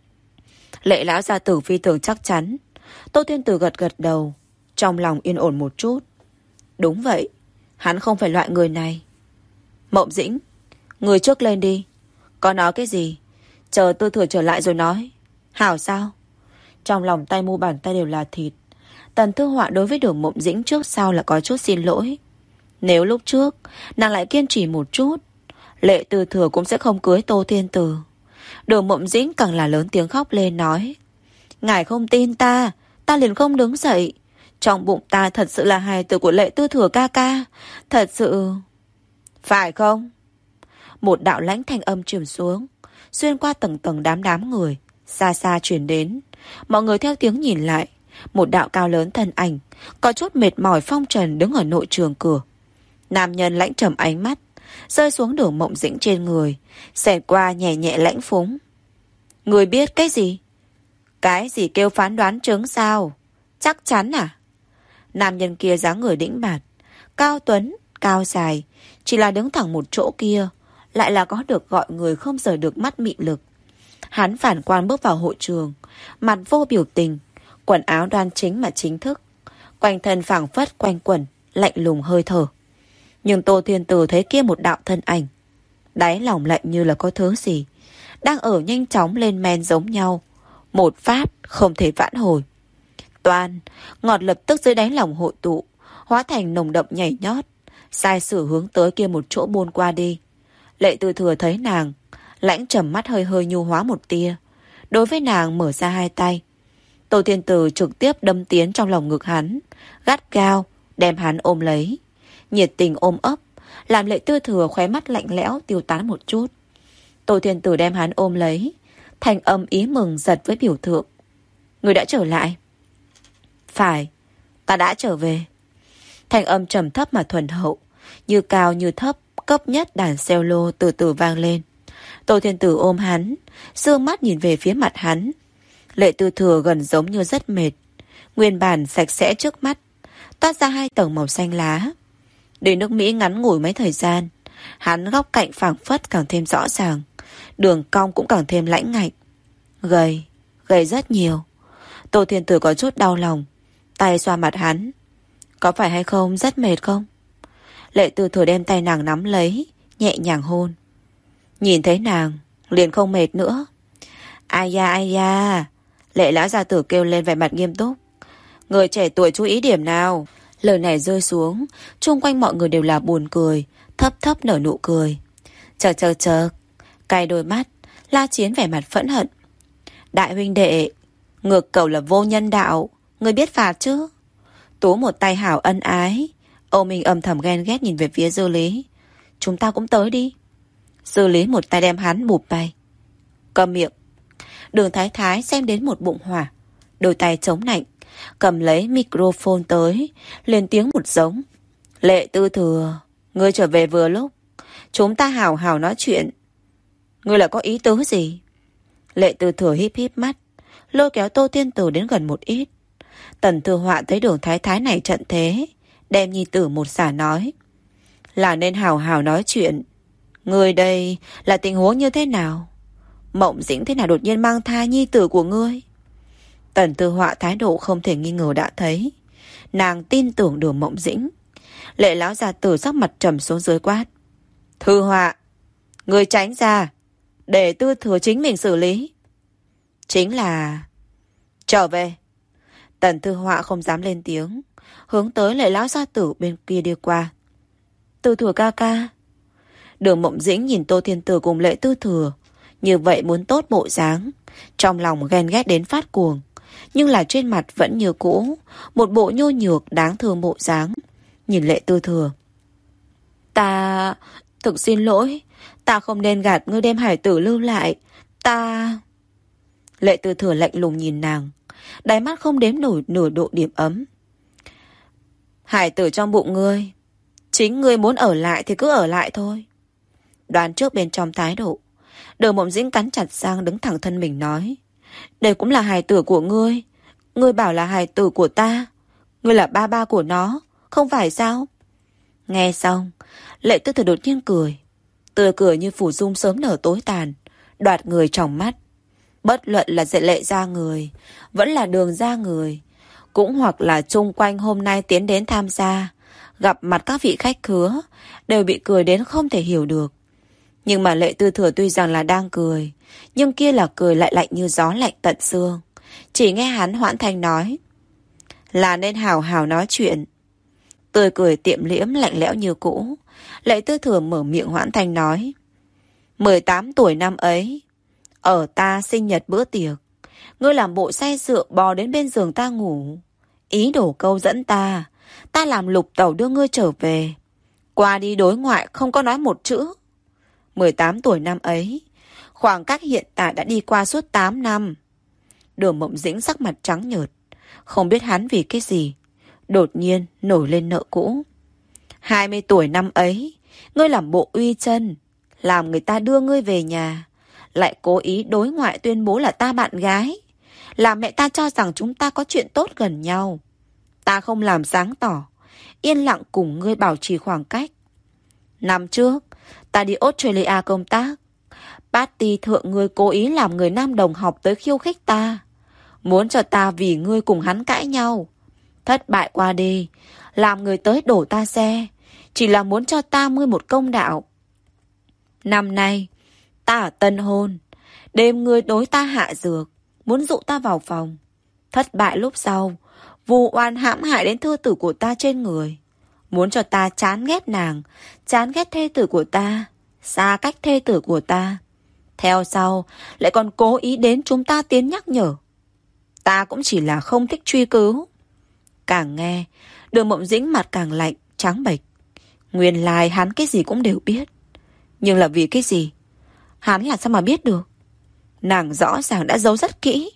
[SPEAKER 1] Lệ lão gia tử phi thường chắc chắn. Tô Thiên Tử gật gật đầu, trong lòng yên ổn một chút. Đúng vậy, hắn không phải loại người này. Mộng Dĩnh, người trước lên đi. Có nói cái gì? Chờ Tư Thừa trở lại rồi nói. Hảo sao? Trong lòng tay mu bàn tay đều là thịt. Tần Tư Họa đối với Đường Mộng Dĩnh trước sau là có chút xin lỗi. Nếu lúc trước nàng lại kiên trì một chút, Lệ Tư Thừa cũng sẽ không cưới Tô Thiên Tử. Đường Mộng Dĩnh càng là lớn tiếng khóc lên nói. Ngài không tin ta, ta liền không đứng dậy. Trong bụng ta thật sự là hài tử của Lệ Tư Thừa ca ca. Thật sự... Phải không? Một đạo lãnh thanh âm truyền xuống, xuyên qua tầng tầng đám đám người, xa xa truyền đến. Mọi người theo tiếng nhìn lại. Một đạo cao lớn thân ảnh, có chút mệt mỏi phong trần đứng ở nội trường cửa. Nam nhân lãnh trầm ánh mắt, rơi xuống Đường Mộng Dĩnh trên người, xẹt qua nhẹ nhẹ lãnh phúng. Người biết cái gì? Cái gì kêu phán đoán chứng sao? Chắc chắn à? Nam nhân kia dáng người đĩnh bạt, cao tuấn, cao dài, chỉ là đứng thẳng một chỗ kia, lại là có được gọi người không rời được mắt mị lực. Hắn phản quan bước vào hội trường, mặt vô biểu tình, quần áo đoan chính mà chính thức, quanh thân phảng phất quanh quẩn, lạnh lùng hơi thở. Nhưng Tô Thiên Tử thấy kia một đạo thân ảnh, đáy lòng lạnh như là có thứ gì đang ở nhanh chóng lên men giống nhau, một phát không thể vãn hồi. Toàn ngọt lập tức dưới đáy lòng hội tụ, hóa thành nồng đậm nhảy nhót, sai sử hướng tới kia một chỗ buôn qua đi. Lệ Tư Thừa thấy nàng, lãnh trầm mắt hơi hơi nhu hóa một tia, đối với nàng mở ra hai tay. Tô Thiên Tử trực tiếp đâm tiến trong lòng ngực hắn, gắt gao đem hắn ôm lấy, nhiệt tình ôm ấp, làm Lệ Tư Thừa khóe mắt lạnh lẽo tiêu tán một chút. Tô Thiên Tử đem hắn ôm lấy, thành âm ý mừng giật với biểu tượng. Người đã trở lại. Phải, ta đã trở về. Thành âm trầm thấp mà thuần hậu, như cao như thấp, cấp nhất đàn cello từ từ vang lên. Tô Thiên Tử ôm hắn, dương mắt nhìn về phía mặt hắn. Lệ Tư Thừa gần giống như rất mệt, nguyên bản sạch sẽ trước mắt, toát ra hai tầng màu xanh lá. Để nước Mỹ ngắn ngủi mấy thời gian, hắn góc cạnh phảng phất càng thêm rõ ràng, đường cong cũng càng thêm lãnh ngạnh. Gầy, gầy rất nhiều. Tô Thiên Tử có chút đau lòng, tay xoa mặt hắn. Có phải hay không rất mệt không? Lệ Tư Thừa đem tay nàng nắm lấy, nhẹ nhàng hôn. Nhìn thấy nàng, liền không mệt nữa. Ai da ai da. Lệ lão gia tử kêu lên vẻ mặt nghiêm túc. Người trẻ tuổi chú ý điểm nào. Lời này rơi xuống, chung quanh mọi người đều là buồn cười, thấp thấp nở nụ cười. Chợt chợt chợt, cay đôi mắt, La Chiến vẻ mặt phẫn hận. Đại huynh đệ, ngược cầu là vô nhân đạo, người biết phạt chứ? Tú một tay hảo ân ái, Âu Minh âm thầm ghen ghét nhìn về phía Dư Lý. Chúng ta cũng tới đi. Dư Lý một tay đem hắn bụp bay. Câm miệng. Đường Thái Thái xem đến một bụng hỏa, đôi tay chống nạnh, cầm lấy microphone tới, lên tiếng một giống. Lệ Tư Thừa, ngươi trở về vừa lúc. Chúng ta hào hào nói chuyện. Ngươi là có ý tứ gì? Lệ Tư Thừa híp híp mắt, lôi kéo Tô Tiên Tử đến gần một ít. Tần Thừa Họa thấy Đường Thái Thái này trận thế, đem nhi tử một xả nói. Là nên hào hào nói chuyện. Ngươi đây là tình huống như thế nào? Mộng Dĩnh thế nào đột nhiên mang thai nhi tử của ngươi? Tần Tư Họa thái độ không thể nghi ngờ đã thấy. Nàng tin tưởng Đường Mộng Dĩnh. Lệ lão gia tử sắc mặt trầm xuống dưới quát. Thư Họa, ngươi tránh ra, để Tư Thừa chính mình xử lý. Chính là... Trở về. Tần Tư Họa không dám lên tiếng, hướng tới Lệ lão gia tử bên kia đi qua. Tư Thừa ca ca. Đường Mộng Dĩnh nhìn Tô Thiên Tử cùng Lệ Tư Thừa như vậy muốn tốt bộ dáng, trong lòng ghen ghét đến phát cuồng, nhưng là trên mặt vẫn như cũ, một bộ nhô nhược đáng thương bộ dáng. Nhìn Lệ Tư Thừa. Ta... Thực xin lỗi, ta không nên gạt ngươi đem hải tử lưu lại. Ta... Lệ Tư Thừa lạnh lùng nhìn nàng, đáy mắt không đếm nổi nửa độ điểm ấm. Hải tử trong bụng ngươi, chính ngươi muốn ở lại thì cứ ở lại thôi. Đoán trước bên trong thái độ, Đường Mộng Dĩnh cắn chặt răng đứng thẳng thân mình nói. Đây cũng là hài tử của ngươi. Ngươi bảo là hài tử của ta. Ngươi là ba ba của nó, không phải sao? Nghe xong, Lệ Tư Thừa đột nhiên cười. Tươi cười như phủ dung sớm nở tối tàn, đoạt người trong mắt. Bất luận là dạy Lệ ra người, vẫn là Đường ra người, cũng hoặc là chung quanh hôm nay tiến đến tham gia, gặp mặt các vị khách khứa, đều bị cười đến không thể hiểu được. Nhưng mà Lệ Tư Thừa tuy rằng là đang cười, nhưng kia là cười lại lạnh như gió lạnh tận xương. Chỉ nghe hắn hoãn thanh nói. Là nên hào hào nói chuyện. Tươi cười tiệm liễm lạnh lẽo như cũ. Lệ Tư Thừa mở miệng hoãn thanh nói. mười tám tuổi năm ấy, ở ta sinh nhật bữa tiệc, ngươi làm bộ say rượu bò đến bên giường ta ngủ, ý đồ câu dẫn ta. Ta làm lục tẩu đưa ngươi trở về. Qua đi đối ngoại không có nói một chữ. mười tám tuổi năm ấy, khoảng cách hiện tại đã đi qua suốt tám năm. Đường Mộng Dĩnh sắc mặt trắng nhợt, không biết hắn vì cái gì đột nhiên nổi lên nợ cũ. hai mươi tuổi năm ấy, ngươi làm bộ uy chân, làm người ta đưa ngươi về nhà, lại cố ý đối ngoại tuyên bố là ta bạn gái, làm mẹ ta cho rằng chúng ta có chuyện tốt gần nhau. Ta không làm sáng tỏ, yên lặng cùng ngươi bảo trì khoảng cách. Năm trước, ta đi Australia công tác. Party thượng ngươi cố ý làm người nam đồng học tới khiêu khích ta, muốn cho ta vì ngươi cùng hắn cãi nhau. Thất bại qua đi, làm người tới đổ ta xe, chỉ là muốn cho ta ngươi một công đạo. Năm nay, ta ở tân hôn, đêm ngươi đối ta hạ dược, muốn dụ ta vào phòng. Thất bại lúc sau, vu oan hãm hại đến thư tử của ta trên người, muốn cho ta chán ghét nàng, chán ghét thê tử của ta, xa cách thê tử của ta. Theo sau, lại còn cố ý đến chúng ta tiến nhắc nhở. Ta cũng chỉ là không thích truy cứu. Càng nghe, Đường Mộng Dĩnh mặt càng lạnh, trắng bệch. Nguyên lai hắn cái gì cũng đều biết. Nhưng là vì cái gì? Hắn là sao mà biết được? Nàng rõ ràng đã giấu rất kỹ.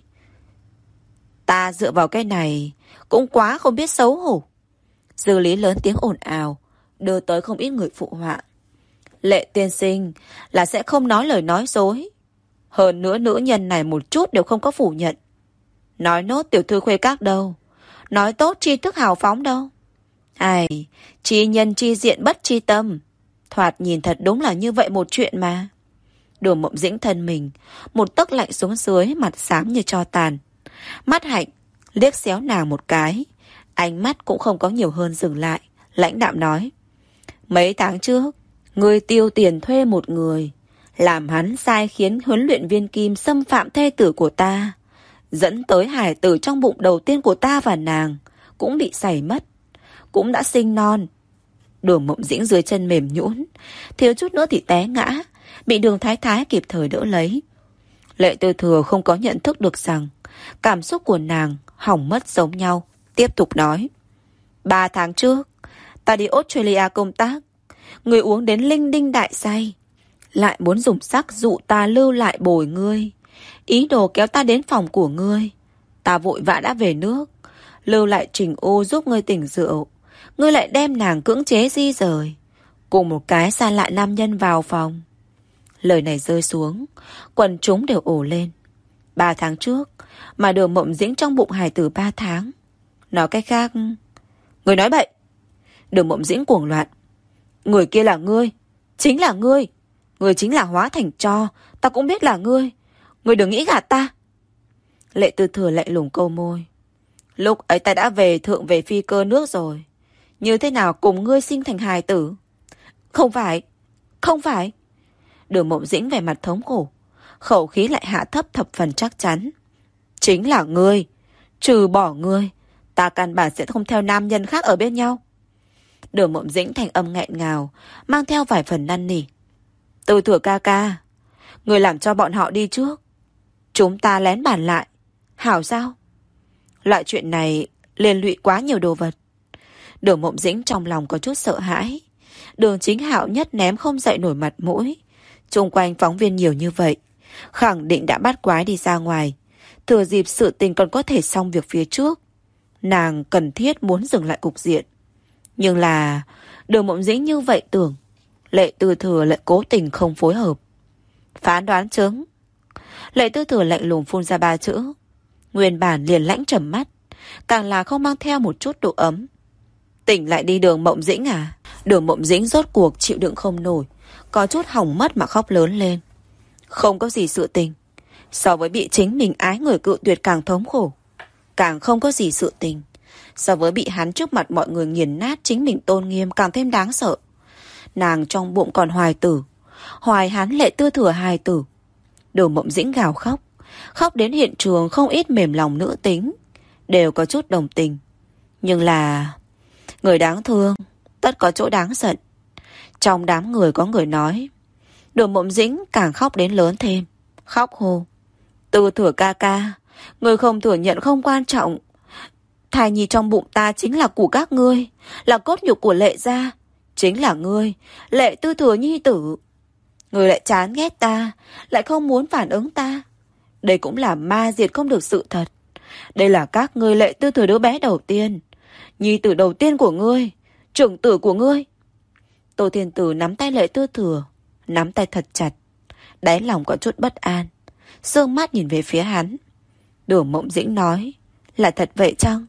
[SPEAKER 1] Ta dựa vào cái này cũng quá không biết xấu hổ. Dư lý lớn tiếng ồn ào, đưa tới không ít người phụ họa. Lệ tiên sinh là sẽ không nói lời nói dối. Hơn nữa nữ nhân này một chút đều không có phủ nhận. Nói nốt tiểu thư Khuê Các đâu, nói tốt tri thức hào phóng đâu. Ai, chi nhân chi diện bất chi tâm. Thoạt nhìn thật đúng là như vậy một chuyện mà. Đường Mộng Dĩnh thân mình một tấc lạnh xuống dưới, mặt xám như tro tàn. Mắt Hạnh liếc xéo nàng một cái, ánh mắt cũng không có nhiều hơn dừng lại, lãnh đạm nói. Mấy tháng trước, ngươi tiêu tiền thuê một người, làm hắn sai khiến huấn luyện viên Kim xâm phạm thê tử của ta, dẫn tới hải tử trong bụng đầu tiên của ta và nàng cũng bị sảy mất, cũng đã sinh non. Đường Mộng Dĩnh dưới chân mềm nhũn, thiếu chút nữa thì té ngã, bị Đường Thái Thái kịp thời đỡ lấy. Lệ Tư Thừa không có nhận thức được rằng cảm xúc của nàng hỏng mất giống nhau, tiếp tục nói. Ba tháng trước, ta đi Australia công tác, người uống đến linh đinh đại say, lại muốn dùng sắc dụ ta lưu lại bồi ngươi, Ý đồ kéo ta đến phòng của ngươi. Ta vội vã đã về nước, lưu lại Trình U giúp ngươi tỉnh rượu. Ngươi lại đem nàng cưỡng chế di rời, cùng một cái xa lạ nam nhân vào phòng. Lời này rơi xuống, quần chúng đều ồ lên. Ba tháng trước mà Đường Mộng Dĩnh trong bụng hài tử ba tháng. Nói cách khác, ngươi nói bậy. Đường Mộng Dĩnh cuồng loạn. Người kia là ngươi, chính là ngươi. Ngươi chính là hóa thành tro, ta cũng biết là ngươi. Ngươi đừng nghĩ gạt ta. Lệ Tư Thừa lạnh lùng câu môi. Lúc ấy ta đã về thượng về phi cơ nước rồi. Như thế nào cùng ngươi sinh thành hài tử? Không phải, không phải. Đường Mộng Dĩnh vẻ mặt thống khổ, khẩu khí lại hạ thấp thập phần chắc chắn. Chính là ngươi. Trừ bỏ ngươi, ta căn bản sẽ không theo nam nhân khác ở bên nhau. Đường Mộng Dĩnh thành âm nghẹn ngào, mang theo vài phần năn nỉ. Tư Thừa ca ca, ngươi làm cho bọn họ đi trước, chúng ta lén bàn lại, hảo sao? Loại chuyện này liên lụy quá nhiều đồ vật. Đường Mộng Dĩnh trong lòng có chút sợ hãi. Đường Chính Hạo nhất ném không dậy nổi mặt mũi. Xung quanh phóng viên nhiều như vậy, khẳng định đã bắt quái đi ra ngoài. Thừa dịp sự tình còn có thể xong việc phía trước, nàng cần thiết muốn dừng lại cục diện. Nhưng là Đường Mộng Dĩnh như vậy tưởng, Lệ Tư Thừa lại cố tình không phối hợp. Phán đoán chứng. Lệ Tư Thừa lạnh lùng phun ra ba chữ. Nguyên bản liền lãnh trầm mắt, càng là không mang theo một chút độ ấm. Tỉnh lại đi Đường Mộng Dĩnh à? Đường Mộng Dĩnh rốt cuộc chịu đựng không nổi, có chút hỏng mất mà khóc lớn lên. Không có gì sự tình, so với bị chính mình ái người cự tuyệt càng thống khổ. Càng không có gì sự tình, so với bị hắn trước mặt mọi người nghiền nát chính mình tôn nghiêm càng thêm đáng sợ. Nàng trong bụng còn hoài tử, hoài hắn Lệ Tư Thừa hài tử. Đường Mộng Dĩnh gào khóc, khóc đến hiện trường không ít mềm lòng nữ tính đều có chút đồng tình. Nhưng là người đáng thương tất có chỗ đáng giận. Trong đám người có người nói. Đường Mộng Dĩnh càng khóc đến lớn thêm, khóc hô. Tư Thừa ca ca, người không thừa nhận không quan trọng. Thai nhi trong bụng ta chính là của các ngươi, là cốt nhục của Lệ gia. Chính là ngươi, Lệ Tư Thừa nhi tử. Ngươi lại chán ghét ta, lại không muốn phản ứng ta. Đây cũng là ma diệt không được sự thật. Đây là các ngươi Lệ Tư Thừa đứa bé đầu tiên, nhi tử đầu tiên của ngươi, trưởng tử của ngươi. Tô Thiên Tử nắm tay Lệ Tư Thừa, nắm tay thật chặt, đáy lòng có chút bất an, sương mắt nhìn về phía hắn. Đường Mộng Dĩnh nói, là thật vậy chăng?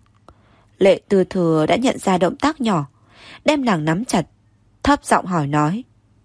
[SPEAKER 1] Lệ Tư Thừa đã nhận ra động tác nhỏ, đem nàng nắm chặt, thấp giọng hỏi nói.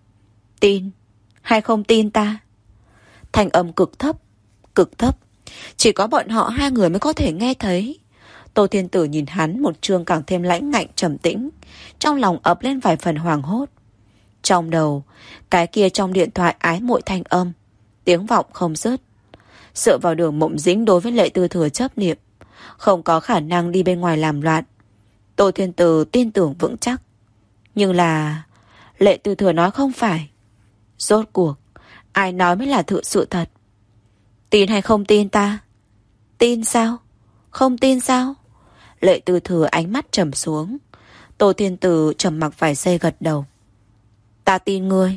[SPEAKER 1] Tin hay không tin ta? Thanh âm cực thấp, cực thấp, chỉ có bọn họ hai người mới có thể nghe thấy. Tô Thiên Tử nhìn hắn một trương càng thêm lãnh ngạnh trầm tĩnh, trong lòng ập lên vài phần hoàng hốt. Trong đầu, cái kia trong điện thoại ái muội thanh âm, tiếng vọng không dứt. Sợ vào Đường Mộng Dĩnh đối với Lệ Tư Thừa chấp niệm, không có khả năng đi bên ngoài làm loạn. Tô Thiên Tử tin tưởng vững chắc. Nhưng là Lệ Tư Thừa nói không phải. Rốt cuộc ai nói mới là thực sự thật? Tin hay không tin ta? Tin sao? Không tin sao? Lệ Tư Thừa ánh mắt trầm xuống. Tô Thiên Tử trầm mặc vài giây gật đầu. Ta tin ngươi.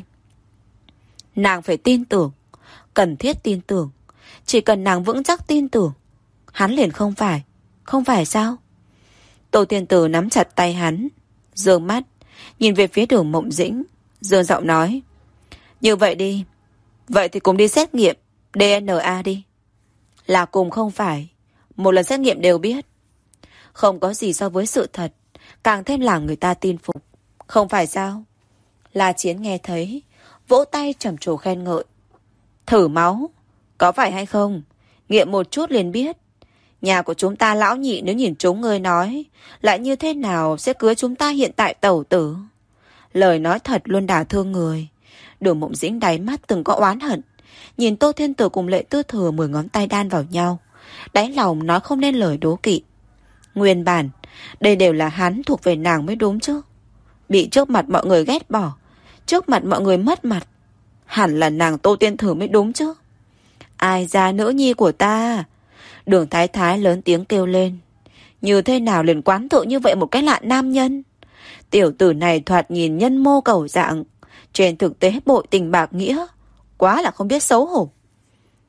[SPEAKER 1] Nàng phải tin tưởng, cần thiết tin tưởng. Chỉ cần nàng vững chắc tin tưởng, hắn liền không phải. Không phải sao? Tô Thiên Tử nắm chặt tay hắn, giương mắt nhìn về phía Đường Mộng Dĩnh, giương giọng nói. Như vậy đi, vậy thì cùng đi xét nghiệm đê en a đi. Là cùng không phải, một lần xét nghiệm đều biết. Không có gì so với sự thật càng thêm làm người ta tin phục. Không phải sao? La Chiến nghe thấy, vỗ tay trầm trồ khen ngợi. Thử máu, có phải hay không? Nghiệm một chút liền biết. Nhà của chúng ta lão nhị nếu nhìn chúng ngươi nói, lại như thế nào sẽ cưới chúng ta hiện tại tẩu tử? Lời nói thật luôn đả thương người. Đường Mộng Dĩnh đáy mắt từng có oán hận, nhìn Tô Thiên Tử cùng Lệ Tư Thừa mười ngón tay đan vào nhau, đáy lòng nói không nên lời đố kỵ. Nguyên bản, đây đều là hắn thuộc về nàng mới đúng chứ. Bị trước mặt mọi người ghét bỏ, trước mặt mọi người mất mặt, hẳn là nàng Tô Tiên Thử mới đúng chứ. Ai ra nữ nhi của ta? Đường Thái Thái lớn tiếng kêu lên. Như thế nào liền quán thượng như vậy một cái lạ nam nhân? Tiểu tử này thoạt nhìn nhân mô cầu dạng, trên thực tế bội tình bạc nghĩa, quá là không biết xấu hổ.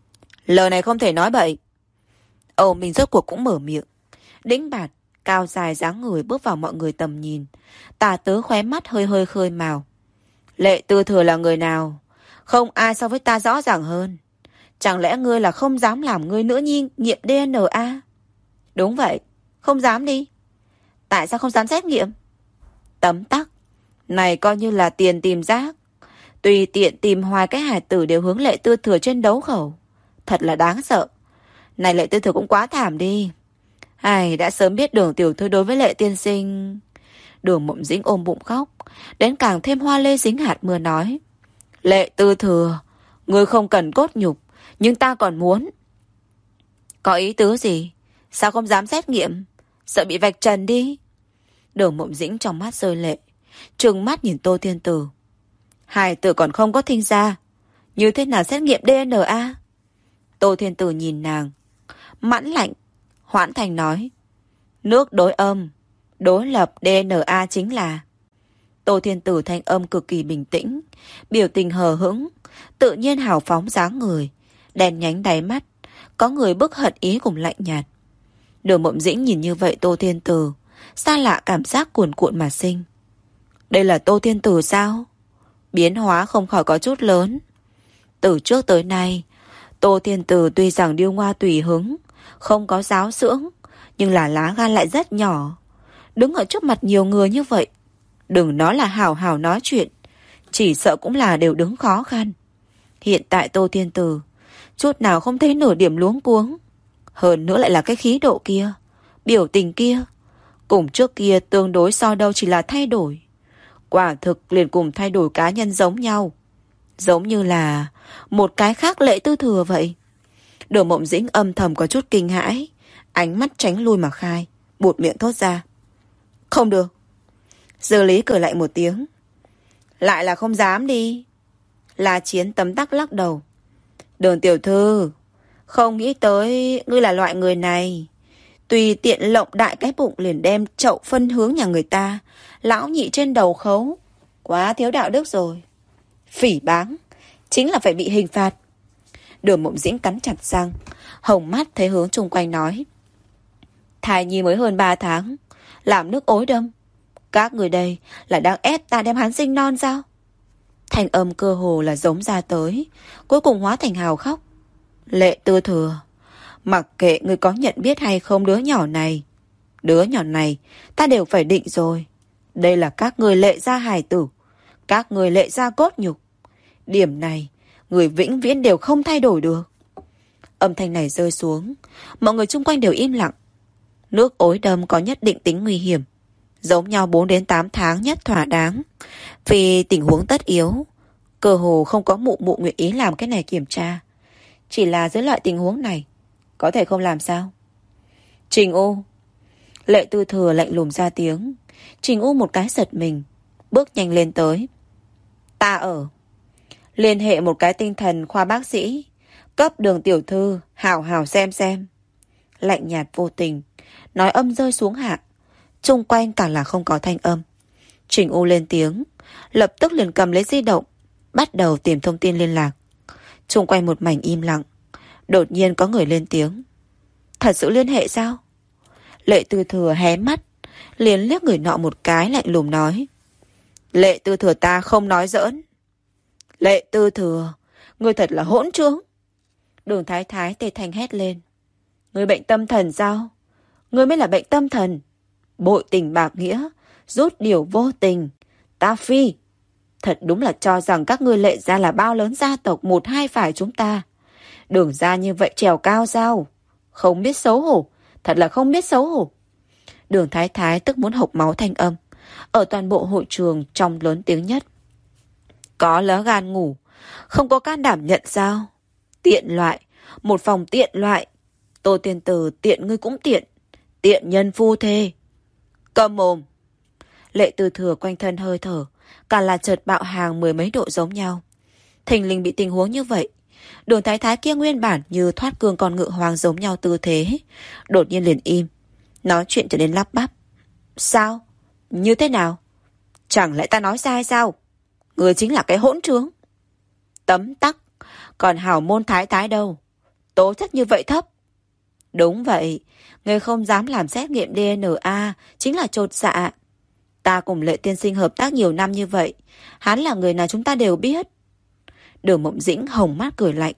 [SPEAKER 1] Lời này không thể nói bậy. Âu Minh rốt cuộc cũng mở miệng. Đĩnh Bạt, cao dài dáng người bước vào mọi người tầm nhìn. Tà Tứ khóe mắt hơi hơi khơi màu. Lệ Tư Thừa là người nào? Không ai so với ta rõ ràng hơn. Chẳng lẽ ngươi là không dám làm ngươi nữ nhi nghiệm đê en a? Đúng vậy, không dám đi. Tại sao không dám xét nghiệm? Tấm tắc. Này coi như là tiền tìm rác. Tùy tiện tìm hoài cái hài tử đều hướng Lệ Tư Thừa trên đấu khẩu. Thật là đáng sợ. Này Lệ Tư Thừa cũng quá thảm đi. Ai đã sớm biết Đường tiểu thư đối với Lệ tiên sinh. Đường Mộng Dĩnh ôm bụng khóc. Đến càng thêm hoa lê dính hạt mưa nói. Lệ Tư Thừa, ngươi không cần cốt nhục, nhưng ta còn muốn. Có ý tứ gì? Sao không dám xét nghiệm? Sợ bị vạch trần đi. Đường Mộng Dĩnh trong mắt rơi lệ, trừng mắt nhìn Tô Thiên Tử. Hài tử còn không có sinh ra, như thế nào xét nghiệm đê en a? Tô Thiên Tử nhìn nàng, mãn lạnh. Hoãn Thành nói. Nước đối âm, đối lập đê en a chính là. Tô Thiên Tử thanh âm cực kỳ bình tĩnh, biểu tình hờ hững, tự nhiên hào phóng dáng người, đèn nhánh đáy mắt, có người bức hận ý cùng lạnh nhạt. Đường Mộng Dĩnh nhìn như vậy Tô Thiên Tử, xa lạ cảm giác cuồn cuộn mà sinh. Đây là Tô Thiên Tử sao? Biến hóa không khỏi có chút lớn. Từ trước tới nay, Tô Thiên Tử tuy rằng điêu ngoa tùy hứng, không có giáo dưỡng, nhưng là lá gan lại rất nhỏ. Đứng ở trước mặt nhiều người như vậy, đừng nói là hào hào nói chuyện, chỉ sợ cũng là đều đứng khó khăn. Hiện tại Tô Thiên Tử chút nào không thấy nửa điểm luống cuống. Hơn nữa lại là cái khí độ kia, biểu tình kia, cùng trước kia tương đối so đâu chỉ là thay đổi. Quả thực liền cùng thay đổi cá nhân giống nhau. Giống như là một cái khác Lệ Tư Thừa vậy. Đường Mộng Dĩnh âm thầm có chút kinh hãi, ánh mắt tránh lui mà khai, buột miệng thốt ra. Không được. Dư Lý cười lại một tiếng. Lại là không dám đi. La Chiến tấm tắc lắc đầu. Đường tiểu thư, không nghĩ tới ngươi là loại người này. Tùy tiện lộng đại cái bụng liền đem chậu phân hướng nhà người ta, lão nhị trên đầu khấu. Quá thiếu đạo đức rồi. Phỉ báng, chính là phải bị hình phạt. Đường Mộng Dĩnh cắn chặt răng, hồng mắt thấy hướng chung quanh nói. Thai nhi mới hơn ba tháng, làm nước ối đâm. Các người đây là đang ép ta đem hắn sinh non sao? Thanh âm cơ hồ là giống ra tới, cuối cùng hóa thành hào khóc. Lệ Tư Thừa, mặc kệ người có nhận biết hay không đứa nhỏ này, đứa nhỏ này ta đều phải định rồi. Đây là các người Lệ gia hài tử, các người Lệ gia cốt nhục. Điểm này người vĩnh viễn đều không thay đổi được. Âm thanh này rơi xuống, mọi người chung quanh đều im lặng. Nước ối đâm có nhất định tính nguy hiểm, giống nhau bốn đến tám tháng nhất thỏa đáng. Vì tình huống tất yếu, cơ hồ không có mụ mụ nguyện ý làm cái này kiểm tra. Chỉ là dưới loại tình huống này, có thể không làm sao? Trình U. Lệ Tư Thừa lạnh lùng ra tiếng. Trình U một cái giật mình, bước nhanh lên tới. Ta ở. Liên hệ một cái tinh thần khoa bác sĩ, cấp Đường tiểu thư hào hào xem xem. Lạnh nhạt vô tình, nói âm rơi xuống hạ, chung quanh càng là không có thanh âm. Trình U lên tiếng, lập tức liền cầm lấy di động, bắt đầu tìm thông tin liên lạc. Chung quanh một mảnh im lặng. Đột nhiên có người lên tiếng. Thật sự liên hệ sao? Lệ Tư Thừa hé mắt, liền liếc người nọ một cái lạnh lùng nói. Lệ Tư Thừa ta không nói giỡn. Lệ Tư Thừa, ngươi thật là hỗn trướng. Đường Thái Thái tê thanh hét lên. Ngươi bệnh tâm thần sao? Ngươi mới là bệnh tâm thần. Bội tình bạc nghĩa, rút điều vô tình. Ta phi. Thật đúng là cho rằng các ngươi Lệ gia là bao lớn gia tộc một hai phải chúng ta. Đường ra như vậy trèo cao sao? Không biết xấu hổ, thật là không biết xấu hổ. Đường Thái Thái tức muốn hộc máu thanh âm, ở toàn bộ hội trường trong lớn tiếng nhất. Có lá gan ngủ, không có can đảm nhận sao? Tiện loại, một phòng tiện loại. Tô Tiên Tử tiện ngươi cũng tiện, tiện nhân phu thê. Cầm mồm. Lệ Tư Thừa quanh thân hơi thở, cả là chợt bạo hàng mười mấy độ giống nhau. Thình lình bị tình huống như vậy, Đường Thái Thái kia nguyên bản như thoát cương con ngựa hoang giống nhau tư thế, đột nhiên liền im, nói chuyện trở nên lắp bắp. Sao? Như thế nào? Chẳng lẽ ta nói sai sao? Người chính là cái hỗn trướng. Tấm tắc, còn hảo môn Thái Thái đâu? Tố chất như vậy thấp. Đúng vậy, người không dám làm xét nghiệm đê en a chính là chột dạ. Ta cùng Lệ tiên sinh hợp tác nhiều năm như vậy, hắn là người nào chúng ta đều biết. Đường Mộng Dĩnh hồng mắt cười lạnh.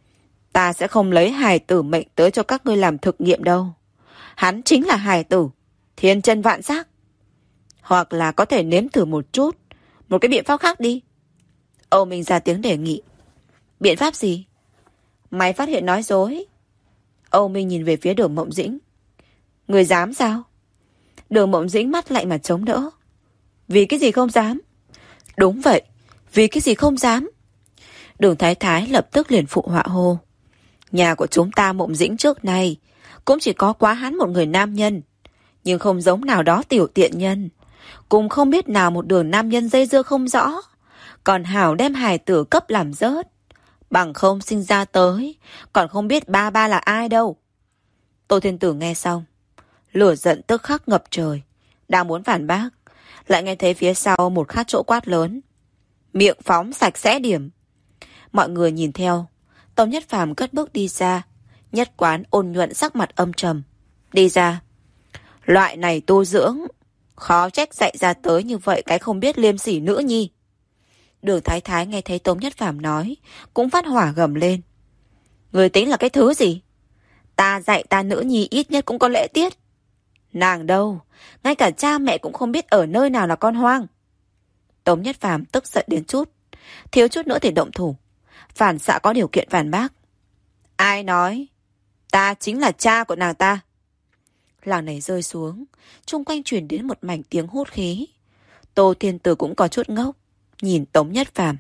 [SPEAKER 1] Ta sẽ không lấy hài tử mệnh tới cho các ngươi làm thực nghiệm đâu. Hắn chính là hài tử, thiên chân vạn giác. Hoặc là có thể nếm thử một chút, một cái biện pháp khác đi. Âu Minh ra tiếng đề nghị. Biện pháp gì? Mày phát hiện nói dối. Âu Minh nhìn về phía Đường Mộng Dĩnh. Người dám sao? Đường Mộng Dĩnh mắt lạnh mà chống đỡ. Vì cái gì không dám? Đúng vậy, vì cái gì không dám? Đường Thái Thái lập tức liền phụ họa hô. Nhà của chúng ta Mộng Dĩnh trước này cũng chỉ có quá hắn một người nam nhân, nhưng không giống nào đó tiểu tiện nhân, cũng không biết nào một đường nam nhân dây dưa không rõ, còn hảo đem hài tử cấp làm rớt. Bằng không sinh ra tới, còn không biết ba ba là ai đâu. Tô Thiên Tử nghe xong, lửa giận tức khắc ngập trời, đang muốn phản bác, lại nghe thấy phía sau một khát chỗ quát lớn. Miệng phóng sạch sẽ điểm. Mọi người nhìn theo, Tống Nhất Phàm cất bước đi ra, nhất quán ôn nhuận sắc mặt âm trầm. Đi ra. Loại này tu dưỡng, khó trách dạy ra tới như vậy cái không biết liêm sỉ nữ nhi. Đường Thái Thái nghe thấy Tống Nhất Phàm nói, cũng phát hỏa gầm lên. Người tính là cái thứ gì? Ta dạy ta nữ nhi ít nhất cũng có lễ tiết. Nàng đâu, ngay cả cha mẹ cũng không biết ở nơi nào là con hoang. Tống Nhất Phàm tức giận đến chút, thiếu chút nữa thì động thủ. Phản xạ có điều kiện phản bác. Ai nói? Ta chính là cha của nàng ta. Làng này rơi xuống, chung quanh truyền đến một mảnh tiếng hút khí. Tô Thiên Tử cũng có chút ngốc, nhìn Tống Nhất Phàm.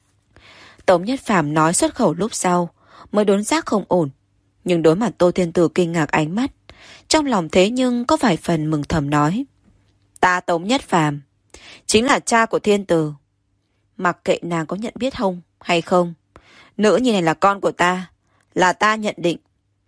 [SPEAKER 1] Tống Nhất Phàm nói xuất khẩu lúc sau, mới đốn giác không ổn. Nhưng đối mặt Tô Thiên Tử kinh ngạc ánh mắt, trong lòng thế nhưng có vài phần mừng thầm nói. Ta Tống Nhất Phàm chính là cha của Thiên Tử. Mặc kệ nàng có nhận biết không hay không, nữ nhi này là con của ta, là ta nhận định.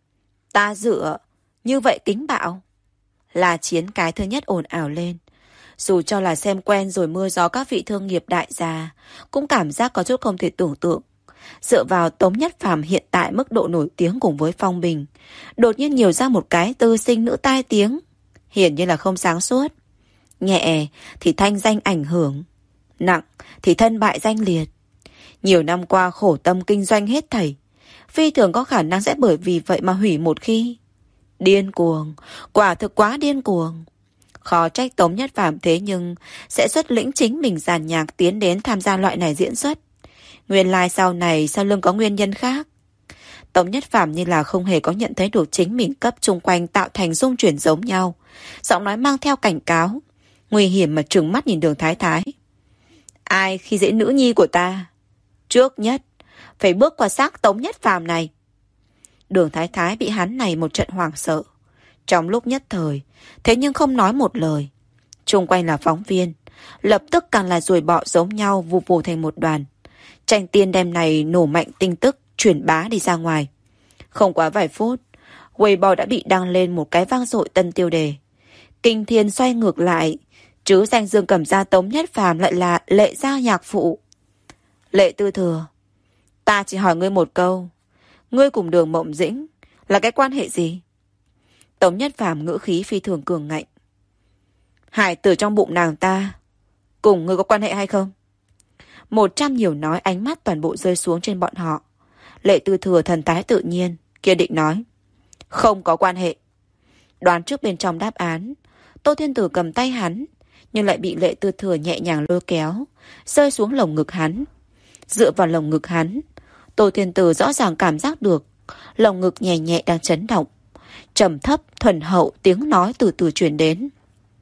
[SPEAKER 1] Ta dựa như vậy kính bạo. Là Chiến cái thứ nhất ồn ào lên. Dù cho là xem quen rồi mưa gió các vị thương nghiệp đại gia, cũng cảm giác có chút không thể tưởng tượng. Dựa vào Tống Nhất Phàm hiện tại mức độ nổi tiếng cùng với phong bình, đột nhiên nhiều ra một cái tư sinh nữ tai tiếng, hiển nhiên là không sáng suốt. Nhẹ thì thanh danh ảnh hưởng, nặng thì thân bại danh liệt. Nhiều năm qua khổ tâm kinh doanh hết thảy, phi thường có khả năng sẽ bởi vì vậy mà hủy một khi. Điên cuồng, quả thực quá điên cuồng. Khó trách Tống Nhất Phàm thế nhưng sẽ xuất lĩnh chính mình giàn nhạc tiến đến tham gia loại này diễn xuất. Nguyên lai sau này sau lưng có nguyên nhân khác. Tống Nhất Phàm như là không hề có nhận thấy được chính mình cấp chung quanh tạo thành rung chuyển giống nhau. Giọng nói mang theo cảnh cáo, nguy hiểm mà trừng mắt nhìn Đường Thái Thái. Ai khi dễ nữ nhi của ta, trước nhất phải bước qua xác Tống Nhất Phàm này. Đường Thái Thái bị hắn này một trận hoảng sợ. Trong lúc nhất thời, thế nhưng không nói một lời. Chung quanh là phóng viên, lập tức càng là ruồi bọ giống nhau vù vù thành một đoàn. Tranh tiên đem này nổ mạnh tin tức truyền bá đi ra ngoài. Không quá vài phút, Weibo đã bị đăng lên một cái vang dội tân tiêu đề. Kinh thiên xoay ngược lại, chứ danh Dương Cẩm Gia Tống Nhất Phàm lại là Lệ gia nhạc phụ. Lệ Tư Thừa, ta chỉ hỏi ngươi một câu, ngươi cùng Đường Mộng Dĩnh là cái quan hệ gì? Tống Nhất Phàm ngữ khí phi thường cường ngạnh. Hải tử trong bụng nàng ta cùng ngươi có quan hệ hay không? Một trăm nhiều nói, ánh mắt toàn bộ rơi xuống trên bọn họ. Lệ Tư Thừa thần thái tự nhiên, kiên định nói. Không có quan hệ. Đoán trước bên trong đáp án, Tô Thiên Tử cầm tay hắn, nhưng lại bị Lệ Tư Thừa nhẹ nhàng lôi kéo, rơi xuống lồng ngực hắn. Dựa vào lồng ngực hắn, Tô Thiên Tử rõ ràng cảm giác được lồng ngực nhẹ nhẹ đang chấn động. Trầm thấp, thuần hậu tiếng nói từ từ truyền đến.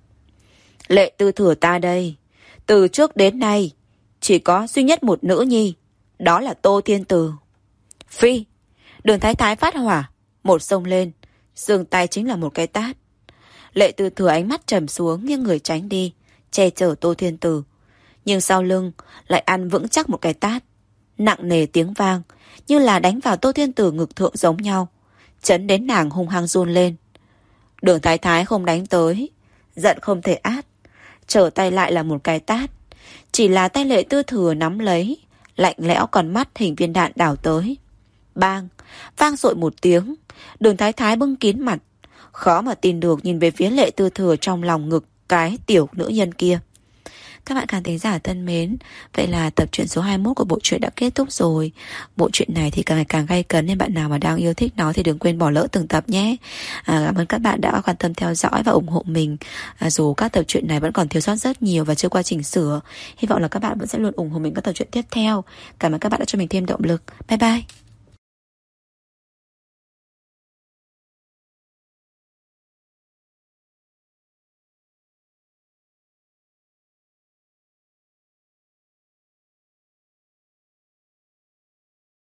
[SPEAKER 1] Lệ Tư Thừa ta đây, từ trước đến nay chỉ có duy nhất một nữ nhi, đó là Tô Thiên Tử. Phi, Đường Thái Thái phát hỏa, một xông lên, giương tay chính là một cái tát. Lệ Tư Thừa ánh mắt trầm xuống, nghiêng người tránh đi, che chở Tô Thiên Tử. Nhưng sau lưng lại ăn vững chắc một cái tát, nặng nề tiếng vang, như là đánh vào Tô Thiên Tử ngực thượng giống nhau, chấn đến nàng hung hăng run lên. Đường Thái Thái không đánh tới, giận không thể át, trở tay lại là một cái tát. Chỉ là tay Lệ Tư Thừa nắm lấy, lạnh lẽo, còn mắt hình viên đạn đảo tới. Bang, vang dội một tiếng. Đường Thái Thái bưng kín mặt, khó mà tin được nhìn về phía Lệ Tư Thừa trong lòng ngực cái tiểu nữ nhân kia. Các bạn khán thính giả thân mến, vậy là tập truyện số hai mươi mốt của bộ truyện đã kết thúc rồi. Bộ truyện này thì càng ngày càng gay cấn, nên bạn nào mà đang yêu thích nó thì đừng quên bỏ lỡ từng tập nhé. à, Cảm ơn các bạn đã quan tâm theo dõi và ủng hộ mình. à, Dù các tập truyện này vẫn còn thiếu sót rất nhiều và chưa qua chỉnh sửa, hy vọng là các bạn vẫn sẽ luôn ủng hộ mình các tập truyện tiếp theo. Cảm ơn các bạn đã cho mình thêm động lực. Bye bye.